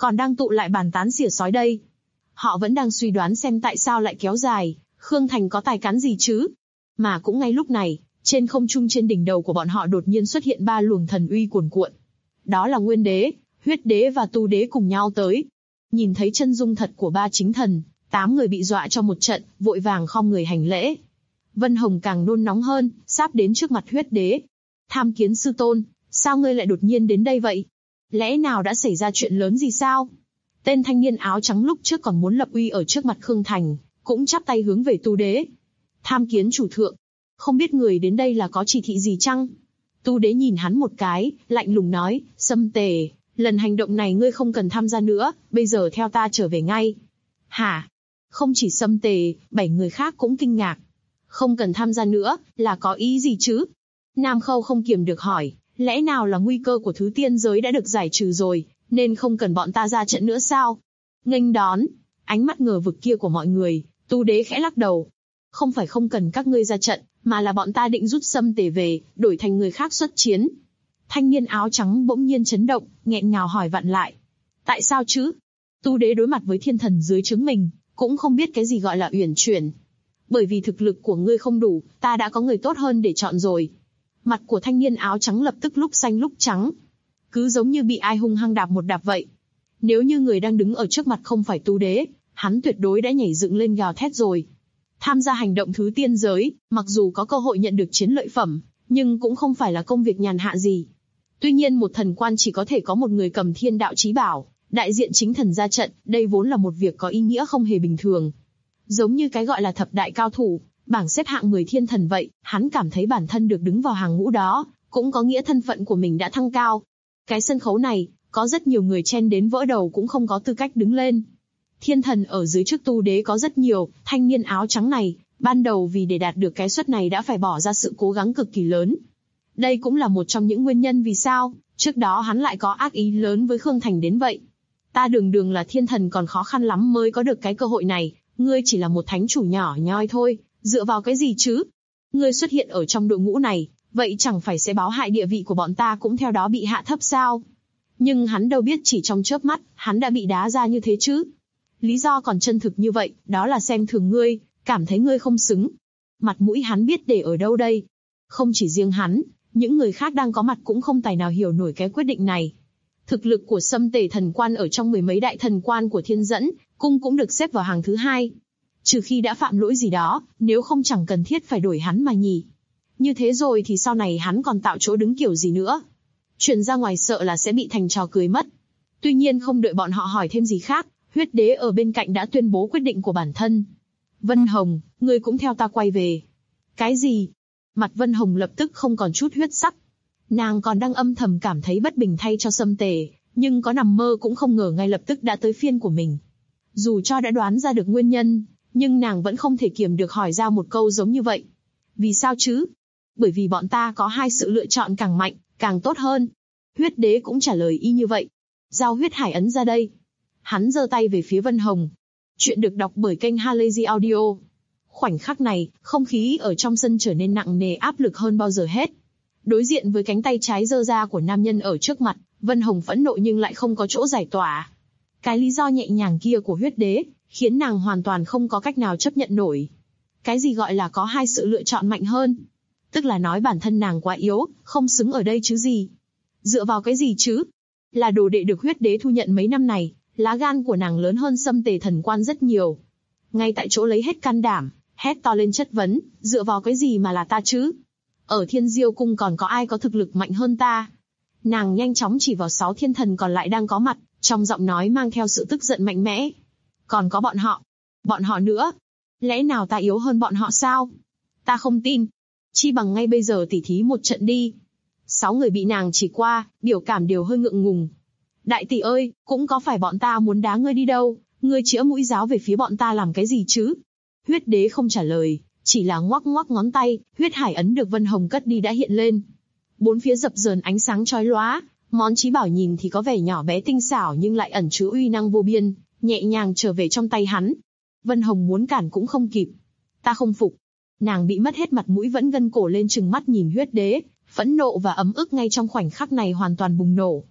còn đang tụ lại bàn tán xỉa xói đây. Họ vẫn đang suy đoán xem tại sao lại kéo dài, Khương Thành có tài cán gì chứ. Mà cũng ngay lúc này, trên không trung trên đỉnh đầu của bọn họ đột nhiên xuất hiện 3 luồng thần uy cuồn cuộn. Đó là Nguyên Đế, Huyết Đế và Tu Đế cùng nhau tới. Nhìn thấy chân dung thật của 3 chính thần, 8 người bị dọa cho một trận, vội vàng khom người hành lễ. Vân Hồng càng nôn nóng hơn, sắp đến trước mặt Huyết Đế. Tham Kiến sư tôn, sao ngươi lại đột nhiên đến đây vậy? Lẽ nào đã xảy ra chuyện lớn gì sao? Tên thanh niên áo trắng lúc trước còn muốn lập uy ở trước mặt Khương Thành, cũng chắp tay hướng về Tu Đế. Tham kiến chủ thượng, không biết người đến đây là có chỉ thị gì chăng? Tu Đế nhìn hắn một cái, lạnh lùng nói, Sâm Tề, lần hành động này ngươi không cần tham gia nữa, bây giờ theo ta trở về ngay. Hả? Không chỉ Sâm Tề, 7 người khác cũng kinh ngạc. Không cần tham gia nữa, là có ý gì chứ? Nam Khâu không kiềm được hỏi, lẽ nào là nguy cơ của thứ tiên giới đã được giải trừ rồi, nên không cần bọn ta ra trận nữa sao? Nghênh đón, ánh mắt ngờ vực kia của mọi người, Tu Đế khẽ lắc đầu. Không phải không cần các ngươi ra trận, mà là bọn ta định rút Sâm Tề về, đổi thành người khác xuất chiến. Thanh niên áo trắng bỗng nhiên chấn động, nghẹn ngào hỏi vặn lại. Tại sao chứ? Tu Đế đối mặt với thiên thần dưới trướng mình, cũng không biết cái gì gọi là uyển chuyển. Bởi vì thực lực của ngươi không đủ, ta đã có người tốt hơn để chọn rồi. Mặt của thanh niên áo trắng lập tức lúc xanh lúc trắng. Cứ giống như bị ai hung hăng đạp một đạp vậy. Nếu như người đang đứng ở trước mặt không phải Tu Đế, hắn tuyệt đối đã nhảy dựng lên gào thét rồi. Tham gia hành động thứ tiên giới, mặc dù có cơ hội nhận được chiến lợi phẩm, nhưng cũng không phải là công việc nhàn hạ gì. Tuy nhiên một thần quan chỉ có thể có một người cầm thiên đạo chí bảo, đại diện chính thần ra trận, đây vốn là một việc có ý nghĩa không hề bình thường. Giống như cái gọi là thập đại cao thủ, bảng xếp hạng 10 thiên thần vậy, hắn cảm thấy bản thân được đứng vào hàng ngũ đó, cũng có nghĩa thân phận của mình đã thăng cao. Cái sân khấu này, có rất nhiều người chen đến vỡ đầu cũng không có tư cách đứng lên. Thiên thần ở dưới trước Tu Đế có rất nhiều, thanh niên áo trắng này, ban đầu vì để đạt được cái suất này đã phải bỏ ra sự cố gắng cực kỳ lớn. Đây cũng là một trong những nguyên nhân vì sao, trước đó hắn lại có ác ý lớn với Khương Thành đến vậy. Ta đường là thiên thần còn khó khăn lắm mới có được cái cơ hội này, ngươi chỉ là một thánh chủ nhỏ nhoi thôi, dựa vào cái gì chứ? Ngươi xuất hiện ở trong đội ngũ này, vậy chẳng phải sẽ báo hại địa vị của bọn ta cũng theo đó bị hạ thấp sao? Nhưng hắn đâu biết chỉ trong chớp mắt, hắn đã bị đá ra như thế chứ. Lý do còn chân thực như vậy, đó là xem thường ngươi, cảm thấy ngươi không xứng. Mặt mũi hắn biết để ở đâu đây? Không chỉ riêng hắn, những người khác đang có mặt cũng không tài nào hiểu nổi cái quyết định này. Thực lực của Sâm Tề thần quan ở trong 10 mấy đại thần quan của Thiên Dẫn Cung cũng được xếp vào hàng thứ 2. Trừ khi đã phạm lỗi gì đó, nếu không chẳng cần thiết phải đổi hắn mà nhỉ. Như thế rồi thì sau này hắn còn tạo chỗ đứng kiểu gì nữa. Truyền ra ngoài sợ là sẽ bị thành trò cười mất. Tuy nhiên không đợi bọn họ hỏi thêm gì khác, Huyết Đế ở bên cạnh đã tuyên bố quyết định của bản thân. Vân Hồng, ngươi cũng theo ta quay về. Cái gì? Mặt Vân Hồng lập tức không còn chút huyết sắc. Nàng còn đang âm thầm cảm thấy bất bình thay cho Sâm Tề, nhưng có nằm mơ cũng không ngờ ngay lập tức đã tới phiên của mình. Dù cho đã đoán ra được nguyên nhân, nhưng nàng vẫn không thể kiềm được hỏi ra một câu giống như vậy. Vì sao chứ? Bởi vì bọn ta có 2 sự lựa chọn càng mạnh, càng tốt hơn. Huyết Đế cũng trả lời y như vậy. Giao huyết hải ấn ra đây. Hắn giơ tay về phía Vân Hồng. Chuyện được đọc bởi kênh Halazy Audio. Khoảnh khắc này, không khí ở trong sân trở nên nặng nề áp lực hơn bao giờ hết. Đối diện với cánh tay trái giơ ra của nam nhân ở trước mặt, Vân Hồng phẫn nộ nhưng lại không có chỗ giải tỏa. Cái lý do nhẹ nhàng kia của Huyết Đế, khiến nàng hoàn toàn không có cách nào chấp nhận nổi. Cái gì gọi là có 2 sự lựa chọn mạnh hơn? Tức là nói bản thân nàng quá yếu, không xứng ở đây chứ gì. Dựa vào cái gì chứ? Là đồ đệ được Huyết Đế thu nhận mấy năm này, lá gan của nàng lớn hơn Sâm Tề thần quan rất nhiều. Ngay tại chỗ lấy hết can đảm, hét to lên chất vấn, dựa vào cái gì mà là ta chứ? Ở Thiên Diêu Cung còn có ai có thực lực mạnh hơn ta? Nàng nhanh chóng chỉ vào 6 thiên thần còn lại đang có mặt, trong giọng nói mang theo sự tức giận mạnh mẽ. Còn có bọn họ. Bọn họ nữa. Lẽ nào ta yếu hơn bọn họ sao? Ta không tin. Chi bằng ngay bây giờ tỉ thí một trận đi. 6 người bị nàng chỉ qua, biểu cảm đều hơi ngượng ngùng. Đại tỷ ơi, cũng có phải bọn ta muốn đá ngươi đi đâu, ngươi chĩa mũi giáo về phía bọn ta làm cái gì chứ? Huyết Đế không trả lời, chỉ là ngoắc ngoắc ngón tay, huyết hải ấn được Vân Hồng cất đi đã hiện lên. Bốn phía dập dờn ánh sáng chói lóa, món chí bảo nhìn thì có vẻ nhỏ bé tinh xảo nhưng lại ẩn chứa uy năng vô biên, nhẹ nhàng trở về trong tay hắn. Vân Hồng muốn cản cũng không kịp. Ta không phục. Nàng bị mất hết mặt mũi vẫn gân cổ lên trừng mắt nhìn Huyết Đế, phẫn nộ và ấm ức ngay trong khoảnh khắc này hoàn toàn bùng nổ.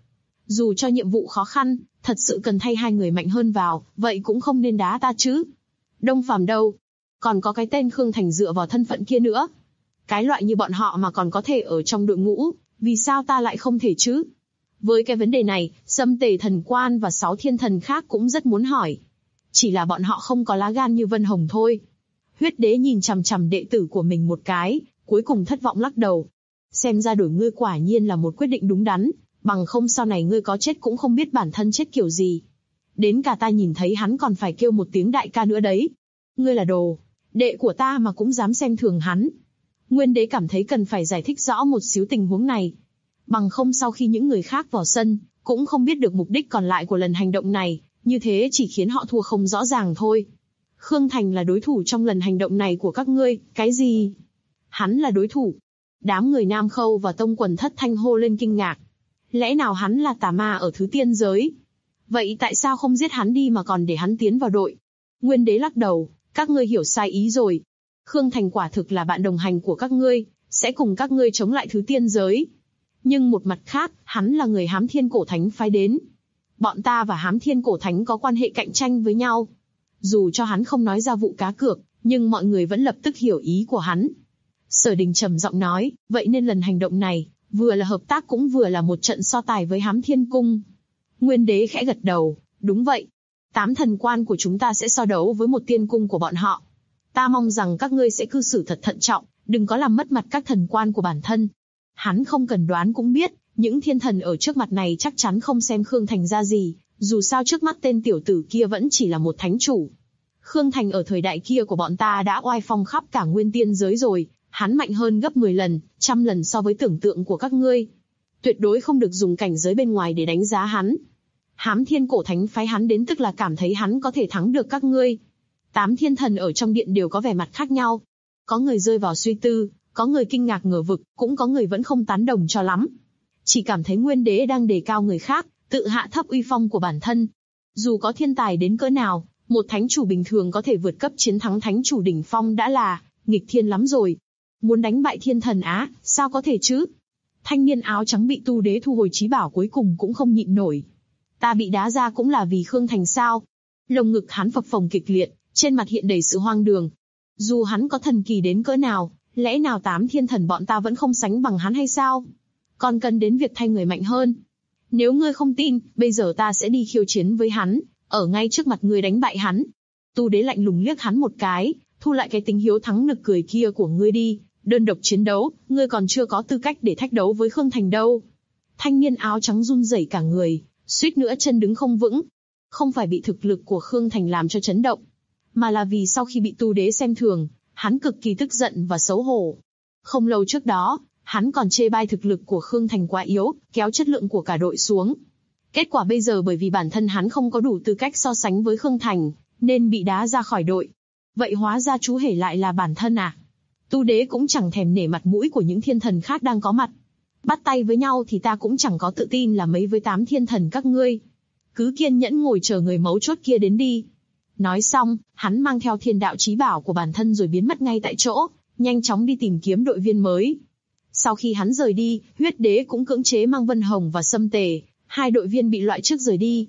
Dù cho nhiệm vụ khó khăn, thật sự cần thay hai người mạnh hơn vào, vậy cũng không nên đá ta chứ. Đông Phàm đâu? Còn có cái tên Khương Thành dựa vào thân phận kia nữa. Cái loại như bọn họ mà còn có thể ở trong đội ngũ, vì sao ta lại không thể chứ? Với cái vấn đề này, Sâm Tề Thần Quan và 6 thiên thần khác cũng rất muốn hỏi. Chỉ là bọn họ không có lá gan như Vân Hồng thôi. Huyết Đế nhìn chằm chằm đệ tử của mình một cái, cuối cùng thất vọng lắc đầu. Xem ra đổi ngươi quả nhiên là một quyết định đúng đắn, bằng không sau này ngươi có chết cũng không biết bản thân chết kiểu gì. Đến cả ta nhìn thấy hắn còn phải kêu một tiếng đại ca nữa đấy. Ngươi là đồ đệ của ta mà cũng dám xem thường hắn. Nguyên Đế cảm thấy cần phải giải thích rõ một xíu tình huống này. Bằng không sau khi những người khác vào sân, cũng không biết được mục đích còn lại của lần hành động này, như thế chỉ khiến họ thua không rõ ràng thôi. Khương Thành là đối thủ trong lần hành động này của các ngươi, cái gì? Hắn là đối thủ? Đám người Nam Khâu và Tông Quần Thất Thanh hô lên kinh ngạc. Lẽ nào hắn là tà ma ở thứ tiên giới? Vậy tại sao không giết hắn đi mà còn để hắn tiến vào đội? Nguyên Đế lắc đầu, các ngươi hiểu sai ý rồi. Khương Thành quả thực là bạn đồng hành của các ngươi, sẽ cùng các ngươi chống lại thứ tiên giới. Nhưng một mặt khác, hắn là người Hám Thiên Cổ Thánh phái đến. Bọn ta và Hám Thiên Cổ Thánh có quan hệ cạnh tranh với nhau. Dù cho hắn không nói ra vụ cá cược, nhưng mọi người vẫn lập tức hiểu ý của hắn. Sở Đình trầm giọng nói, vậy nên lần hành động này, vừa là hợp tác cũng vừa là một trận so tài với Hám Thiên Cung. Nguyên Đế khẽ gật đầu, đúng vậy. 8 thần quan của chúng ta sẽ so đấu với một tiên cung của bọn họ. Ta mong rằng các ngươi sẽ cư xử thật thận trọng, đừng có làm mất mặt các thần quan của bản thân. Hắn không cần đoán cũng biết, những thiên thần ở trước mặt này chắc chắn không xem Khương Thành ra gì, dù sao trước mắt tên tiểu tử kia vẫn chỉ là một thánh chủ. Khương Thành ở thời đại kia của bọn ta đã oai phong khắp cả nguyên tiên giới rồi, hắn mạnh hơn gấp 10 lần, 100 lần so với tưởng tượng của các ngươi. Tuyệt đối không được dùng cảnh giới bên ngoài để đánh giá hắn. Hám Thiên Cổ Thánh phái hắn đến tức là cảm thấy hắn có thể thắng được các ngươi. 8 thiên thần ở trong điện đều có vẻ mặt khác nhau. Có người rơi vào suy tư, có người kinh ngạc ngờ vực, cũng có người vẫn không tán đồng cho lắm. Chỉ cảm thấy Nguyên Đế đang đề cao người khác, tự hạ thấp uy phong của bản thân. Dù có thiên tài đến cỡ nào, một thánh chủ bình thường có thể vượt cấp chiến thắng thánh chủ đỉnh phong đã là nghịch thiên lắm rồi. Muốn đánh bại thiên thần á, sao có thể chứ? Thanh niên áo trắng bị Tu Đế thu hồi chí bảo cuối cùng cũng không nhịn nổi. Ta bị đá ra cũng là vì Khương Thành sao? Lồng ngực hắn phập phồng kịch liệt, trên mặt hiện đầy sự hoang đường. Dù hắn có thần kỳ đến cỡ nào, lẽ nào 8 thiên thần bọn ta vẫn không sánh bằng hắn hay sao? Còn cần đến việc thay người mạnh hơn. Nếu ngươi không tin, bây giờ ta sẽ đi khiêu chiến với hắn, ở ngay trước mặt ngươi đánh bại hắn. Tu Đế lạnh lùng liếc hắn một cái, thu lại cái tính hiếu thắng nực cười kia của ngươi đi, đơn độc chiến đấu, ngươi còn chưa có tư cách để thách đấu với Khương Thành đâu. Thanh niên áo trắng run rẩy cả người, suýt nữa chân đứng không vững. Không phải bị thực lực của Khương Thành làm cho chấn động, mà là vì sau khi bị Tu Đế xem thường, hắn cực kỳ tức giận và xấu hổ. Không lâu trước đó, hắn còn chê bai thực lực của Khương Thành quá yếu, kéo chất lượng của cả đội xuống. Kết quả bây giờ bởi vì bản thân hắn không có đủ tư cách so sánh với Khương Thành, nên bị đá ra khỏi đội. Vậy hóa ra chú hề lại là bản thân à? Tu Đế cũng chẳng thèm nể mặt mũi của những thiên thần khác đang có mặt. Bắt tay với nhau thì ta cũng chẳng có tự tin là mấy với 8 thiên thần các ngươi. Cứ kiên nhẫn ngồi chờ người mấu chốt kia đến đi. Nói xong, hắn mang theo thiên đạo chí bảo của bản thân rồi biến mất ngay tại chỗ, nhanh chóng đi tìm kiếm đội viên mới. Sau khi hắn rời đi, Huyết Đế cũng cưỡng chế mang Vân Hồng và Sâm Tề, 2 đội viên bị loại trước rời đi.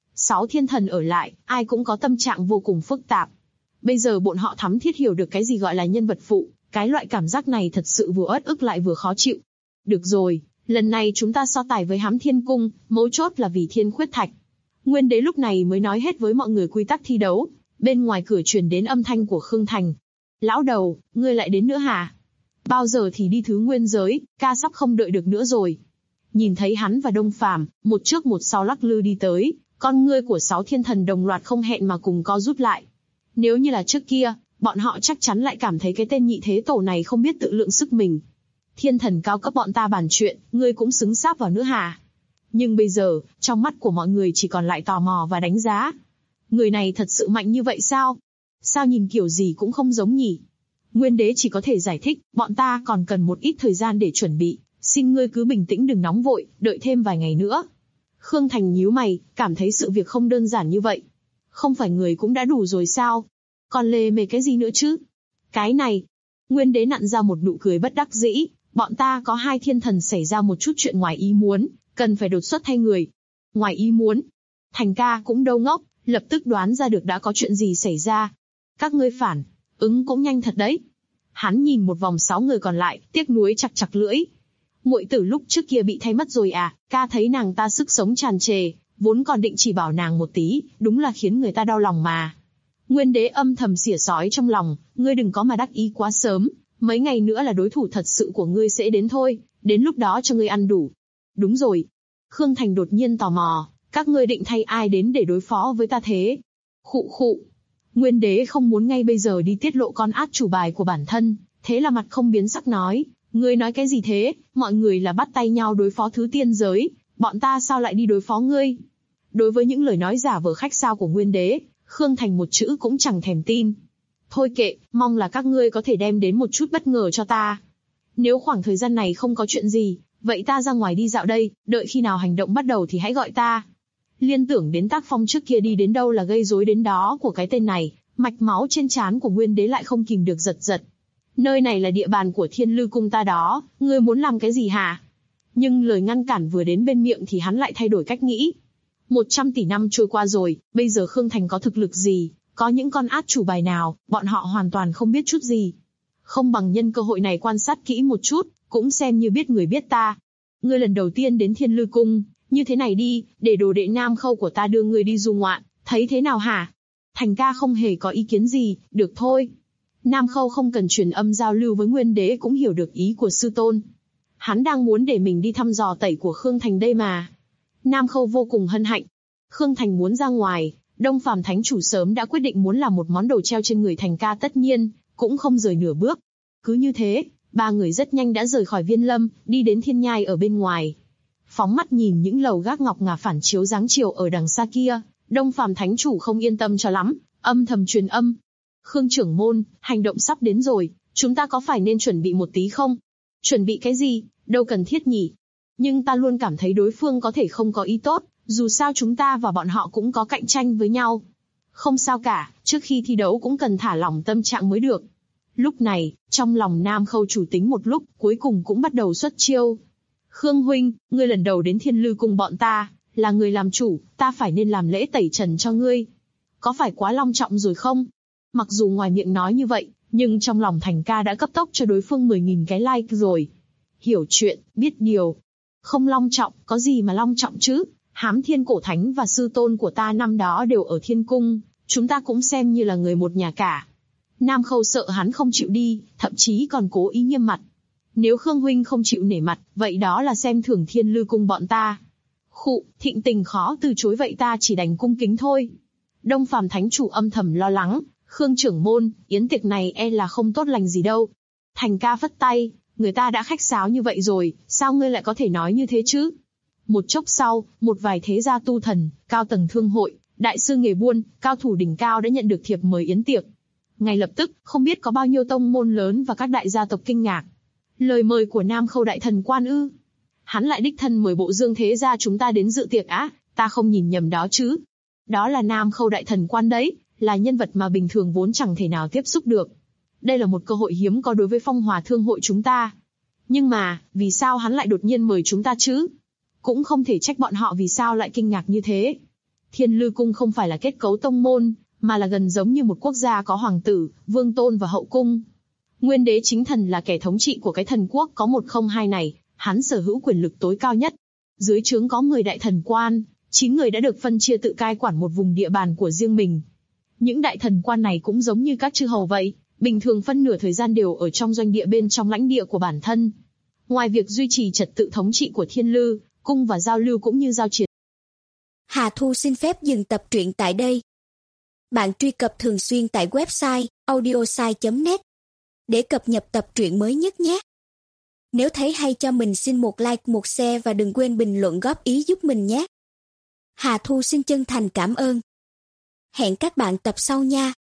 6 thiên thần ở lại, ai cũng có tâm trạng vô cùng phức tạp. Bây giờ bọn họ thấm thiết hiểu được cái gì gọi là nhân vật phụ, cái loại cảm giác này thật sự vừa uất ức lại vừa khó chịu. Được rồi, lần này chúng ta so tài với Hám Thiên Cung, mấu chốt là vì Thiên Khuyết Thạch. Nguyên Đế lúc này mới nói hết với mọi người quy tắc thi đấu, bên ngoài cửa truyền đến âm thanh của Khương Thành. Lão đầu, ngươi lại đến nữa hả? Bao giờ thì đi thứ nguyên giới, ca sắp không đợi được nữa rồi. Nhìn thấy hắn và Đông Phàm, một trước một sau lắc lư đi tới, con ngươi của 6 thiên thần đồng loạt không hẹn mà cùng co rút lại. Nếu như là trước kia, bọn họ chắc chắn lại cảm thấy cái tên nhị thế tổ này không biết tự lượng sức mình. Thiên thần cao cấp bọn ta bàn chuyện, ngươi cũng xứng sáp vào nữa hả? Nhưng bây giờ, trong mắt của mọi người chỉ còn lại tò mò và đánh giá. Người này thật sự mạnh như vậy sao? Sao nhìn kiểu gì cũng không giống nhỉ? Nguyên Đế chỉ có thể giải thích, bọn ta còn cần một ít thời gian để chuẩn bị, xin ngươi cứ bình tĩnh đừng nóng vội, đợi thêm vài ngày nữa. Khương Thành nhíu mày, cảm thấy sự việc không đơn giản như vậy. Không phải người cũng đã đủ rồi sao? Còn lề mề cái gì nữa chứ? Cái này, Nguyên Đế nặn ra một nụ cười bất đắc dĩ, bọn ta có 2 thiên thần xảy ra một chút chuyện ngoài ý muốn, cần phải đột xuất thay người. Ngoài ý muốn. Thành ca cũng đâu ngốc, lập tức đoán ra được đã có chuyện gì xảy ra. Các ngươi phản ứng cũng nhanh thật đấy. Hắn nhìn một vòng 6 người còn lại, tiếc nuối chặt chặt lưỡi. Muội tử lúc trước kia bị thay mất rồi à? Ca thấy nàng ta sức sống tràn trề, vốn còn định chỉ bảo nàng một tí, đúng là khiến người ta đau lòng mà. Nguyên đế âm thầm xỉa sói trong lòng, ngươi đừng có mà đắc ý quá sớm, mấy ngày nữa là đối thủ thật sự của ngươi sẽ đến thôi, đến lúc đó cho ngươi ăn đủ. Đúng rồi. Khương Thành đột nhiên tò mò, các ngươi định thay ai đến để đối phó với ta thế? Khụ khụ. Nguyên đế không muốn ngay bây giờ đi tiết lộ con át chủ bài của bản thân, thế là mặt không biến sắc nói, ngươi nói cái gì thế, mọi người là bắt tay nhau đối phó thứ tiên giới, bọn ta sao lại đi đối phó ngươi? Đối với những lời nói giả vờ khách sao của Nguyên đế, Khương Thành một chữ cũng chẳng thèm tin. Thôi kệ, mong là các ngươi có thể đem đến một chút bất ngờ cho ta. Nếu khoảng thời gian này không có chuyện gì, vậy ta ra ngoài đi dạo đây, đợi khi nào hành động bắt đầu thì hãy gọi ta. Liên tưởng đến tác phong trước kia đi đến đâu là gây rối đến đó của cái tên này, mạch máu trên trán của Nguyên đế lại không kìm được giật giật. Nơi này là địa bàn của Thiên Lư cung ta đó, ngươi muốn làm cái gì hả? Nhưng lời ngăn cản vừa đến bên miệng thì hắn lại thay đổi cách nghĩ. 100 tỷ năm trôi qua rồi, bây giờ Khương Thành có thực lực gì, có những con át chủ bài nào, bọn họ hoàn toàn không biết chút gì. Không bằng nhân cơ hội này quan sát kỹ một chút, cũng xem như biết người biết ta. Ngươi lần đầu tiên đến Thiên Lư cung, như thế này đi, để đồ đệ Nam Khâu của ta đưa ngươi đi du ngoạn, thấy thế nào hả? Thành ca không hề có ý kiến gì, được thôi. Nam Khâu không cần truyền âm giao lưu với Nguyên đế cũng hiểu được ý của sư tôn. Hắn đang muốn để mình đi thăm dò tẩy của Khương Thành đây mà. Nam Khâu vô cùng hân hạnh. Khương Thành muốn ra ngoài, Đông Phàm Thánh Chủ sớm đã quyết định muốn làm một món đồ treo trên người Thành ca tất nhiên, cũng không rời nửa bước. Cứ như thế, ba người rất nhanh đã rời khỏi Viên Lâm, đi đến thiên nhai ở bên ngoài. Phóng mắt nhìn những lầu gác ngọc ngà phản chiếu dáng chiều ở đằng xa kia, Đông Phàm Thánh Chủ không yên tâm cho lắm, âm thầm truyền âm. Khương trưởng môn, hành động sắp đến rồi, chúng ta có phải nên chuẩn bị một tí không? Chuẩn bị cái gì, đâu cần thiết nhỉ? Nhưng ta luôn cảm thấy đối phương có thể không có ý tốt, dù sao chúng ta và bọn họ cũng có cạnh tranh với nhau. Không sao cả, trước khi thi đấu cũng cần thả lỏng tâm trạng mới được. Lúc này, trong lòng Nam Khâu chủ tính một lúc, cuối cùng cũng bắt đầu xuất chiêu. Khương huynh, ngươi lần đầu đến Thiên Lư cùng bọn ta, là người làm chủ, ta phải nên làm lễ tẩy trần cho ngươi. Có phải quá long trọng rồi không? Mặc dù ngoài miệng nói như vậy, nhưng trong lòng Thành ca đã cấp tốc cho đối phương 10.000 cái like rồi. Hiểu chuyện, biết điều. Không long trọng, có gì mà long trọng chứ? Hám Thiên Cổ Thánh và sư tôn của ta năm đó đều ở Thiên Cung, chúng ta cũng xem như là người một nhà cả. Nam Khâu sợ hắn không chịu đi, thậm chí còn cố ý nghiêm mặt. Nếu Khương huynh không chịu nể mặt, vậy đó là xem thường Thiên Lư cung bọn ta. Khụ, thịnh tình khó từ chối vậy ta chỉ đành cung kính thôi. Đông Phàm Thánh Chủ âm thầm lo lắng, Khương trưởng môn, yến tiệc này e là không tốt lành gì đâu. Thành ca phất tay, người ta đã khách sáo như vậy rồi, sao ngươi lại có thể nói như thế chứ? Một chốc sau, một vài thế gia tu thần, cao tầng thương hội, đại sư nghề buôn, cao thủ đỉnh cao đã nhận được thiệp mời yến tiệc. Ngay lập tức, không biết có bao nhiêu tông môn lớn và các đại gia tộc kinh ngạc. Lời mời của Nam Khâu đại thần quan ư? Hắn lại đích thân mời bộ Dương thế gia chúng ta đến dự tiệc á? Ta không nhìn nhầm đó chứ? Đó là Nam Khâu đại thần quan đấy, là nhân vật mà bình thường vốn chẳng thể nào tiếp xúc được. Đây là một cơ hội hiếm có đối với Phong Hòa thương hội chúng ta. Nhưng mà, vì sao hắn lại đột nhiên mời chúng ta chứ? Cũng không thể trách bọn họ vì sao lại kinh ngạc như thế. Thiên Lư cung không phải là kết cấu tông môn, mà là gần giống như một quốc gia có hoàng tử, vương tôn và hậu cung. Nguyên đế chính thần là kẻ thống trị của cái thần quốc có 102 này, hắn sở hữu quyền lực tối cao nhất. Dưới trướng có 10 đại thần quan, 9 người đã được phân chia tự cai quản một vùng địa bàn của riêng mình. Những đại thần quan này cũng giống như các chư hầu vậy, bình thường phân nửa thời gian đều ở trong doanh địa bên trong lãnh địa của bản thân. Ngoài việc duy trì trật tự thống trị của Thiên Lư cung và giao lưu cũng như giao chiến. Hà Thu xin phép dừng tập truyện tại đây. Bạn truy cập thường xuyên tại website audiosai.net để cập nhật tập truyện mới nhất nhé. Nếu thấy hay cho mình xin một like, một share và đừng quên bình luận góp ý giúp mình nhé. Hà Thu xin chân thành cảm ơn. Hẹn các bạn tập sau nha.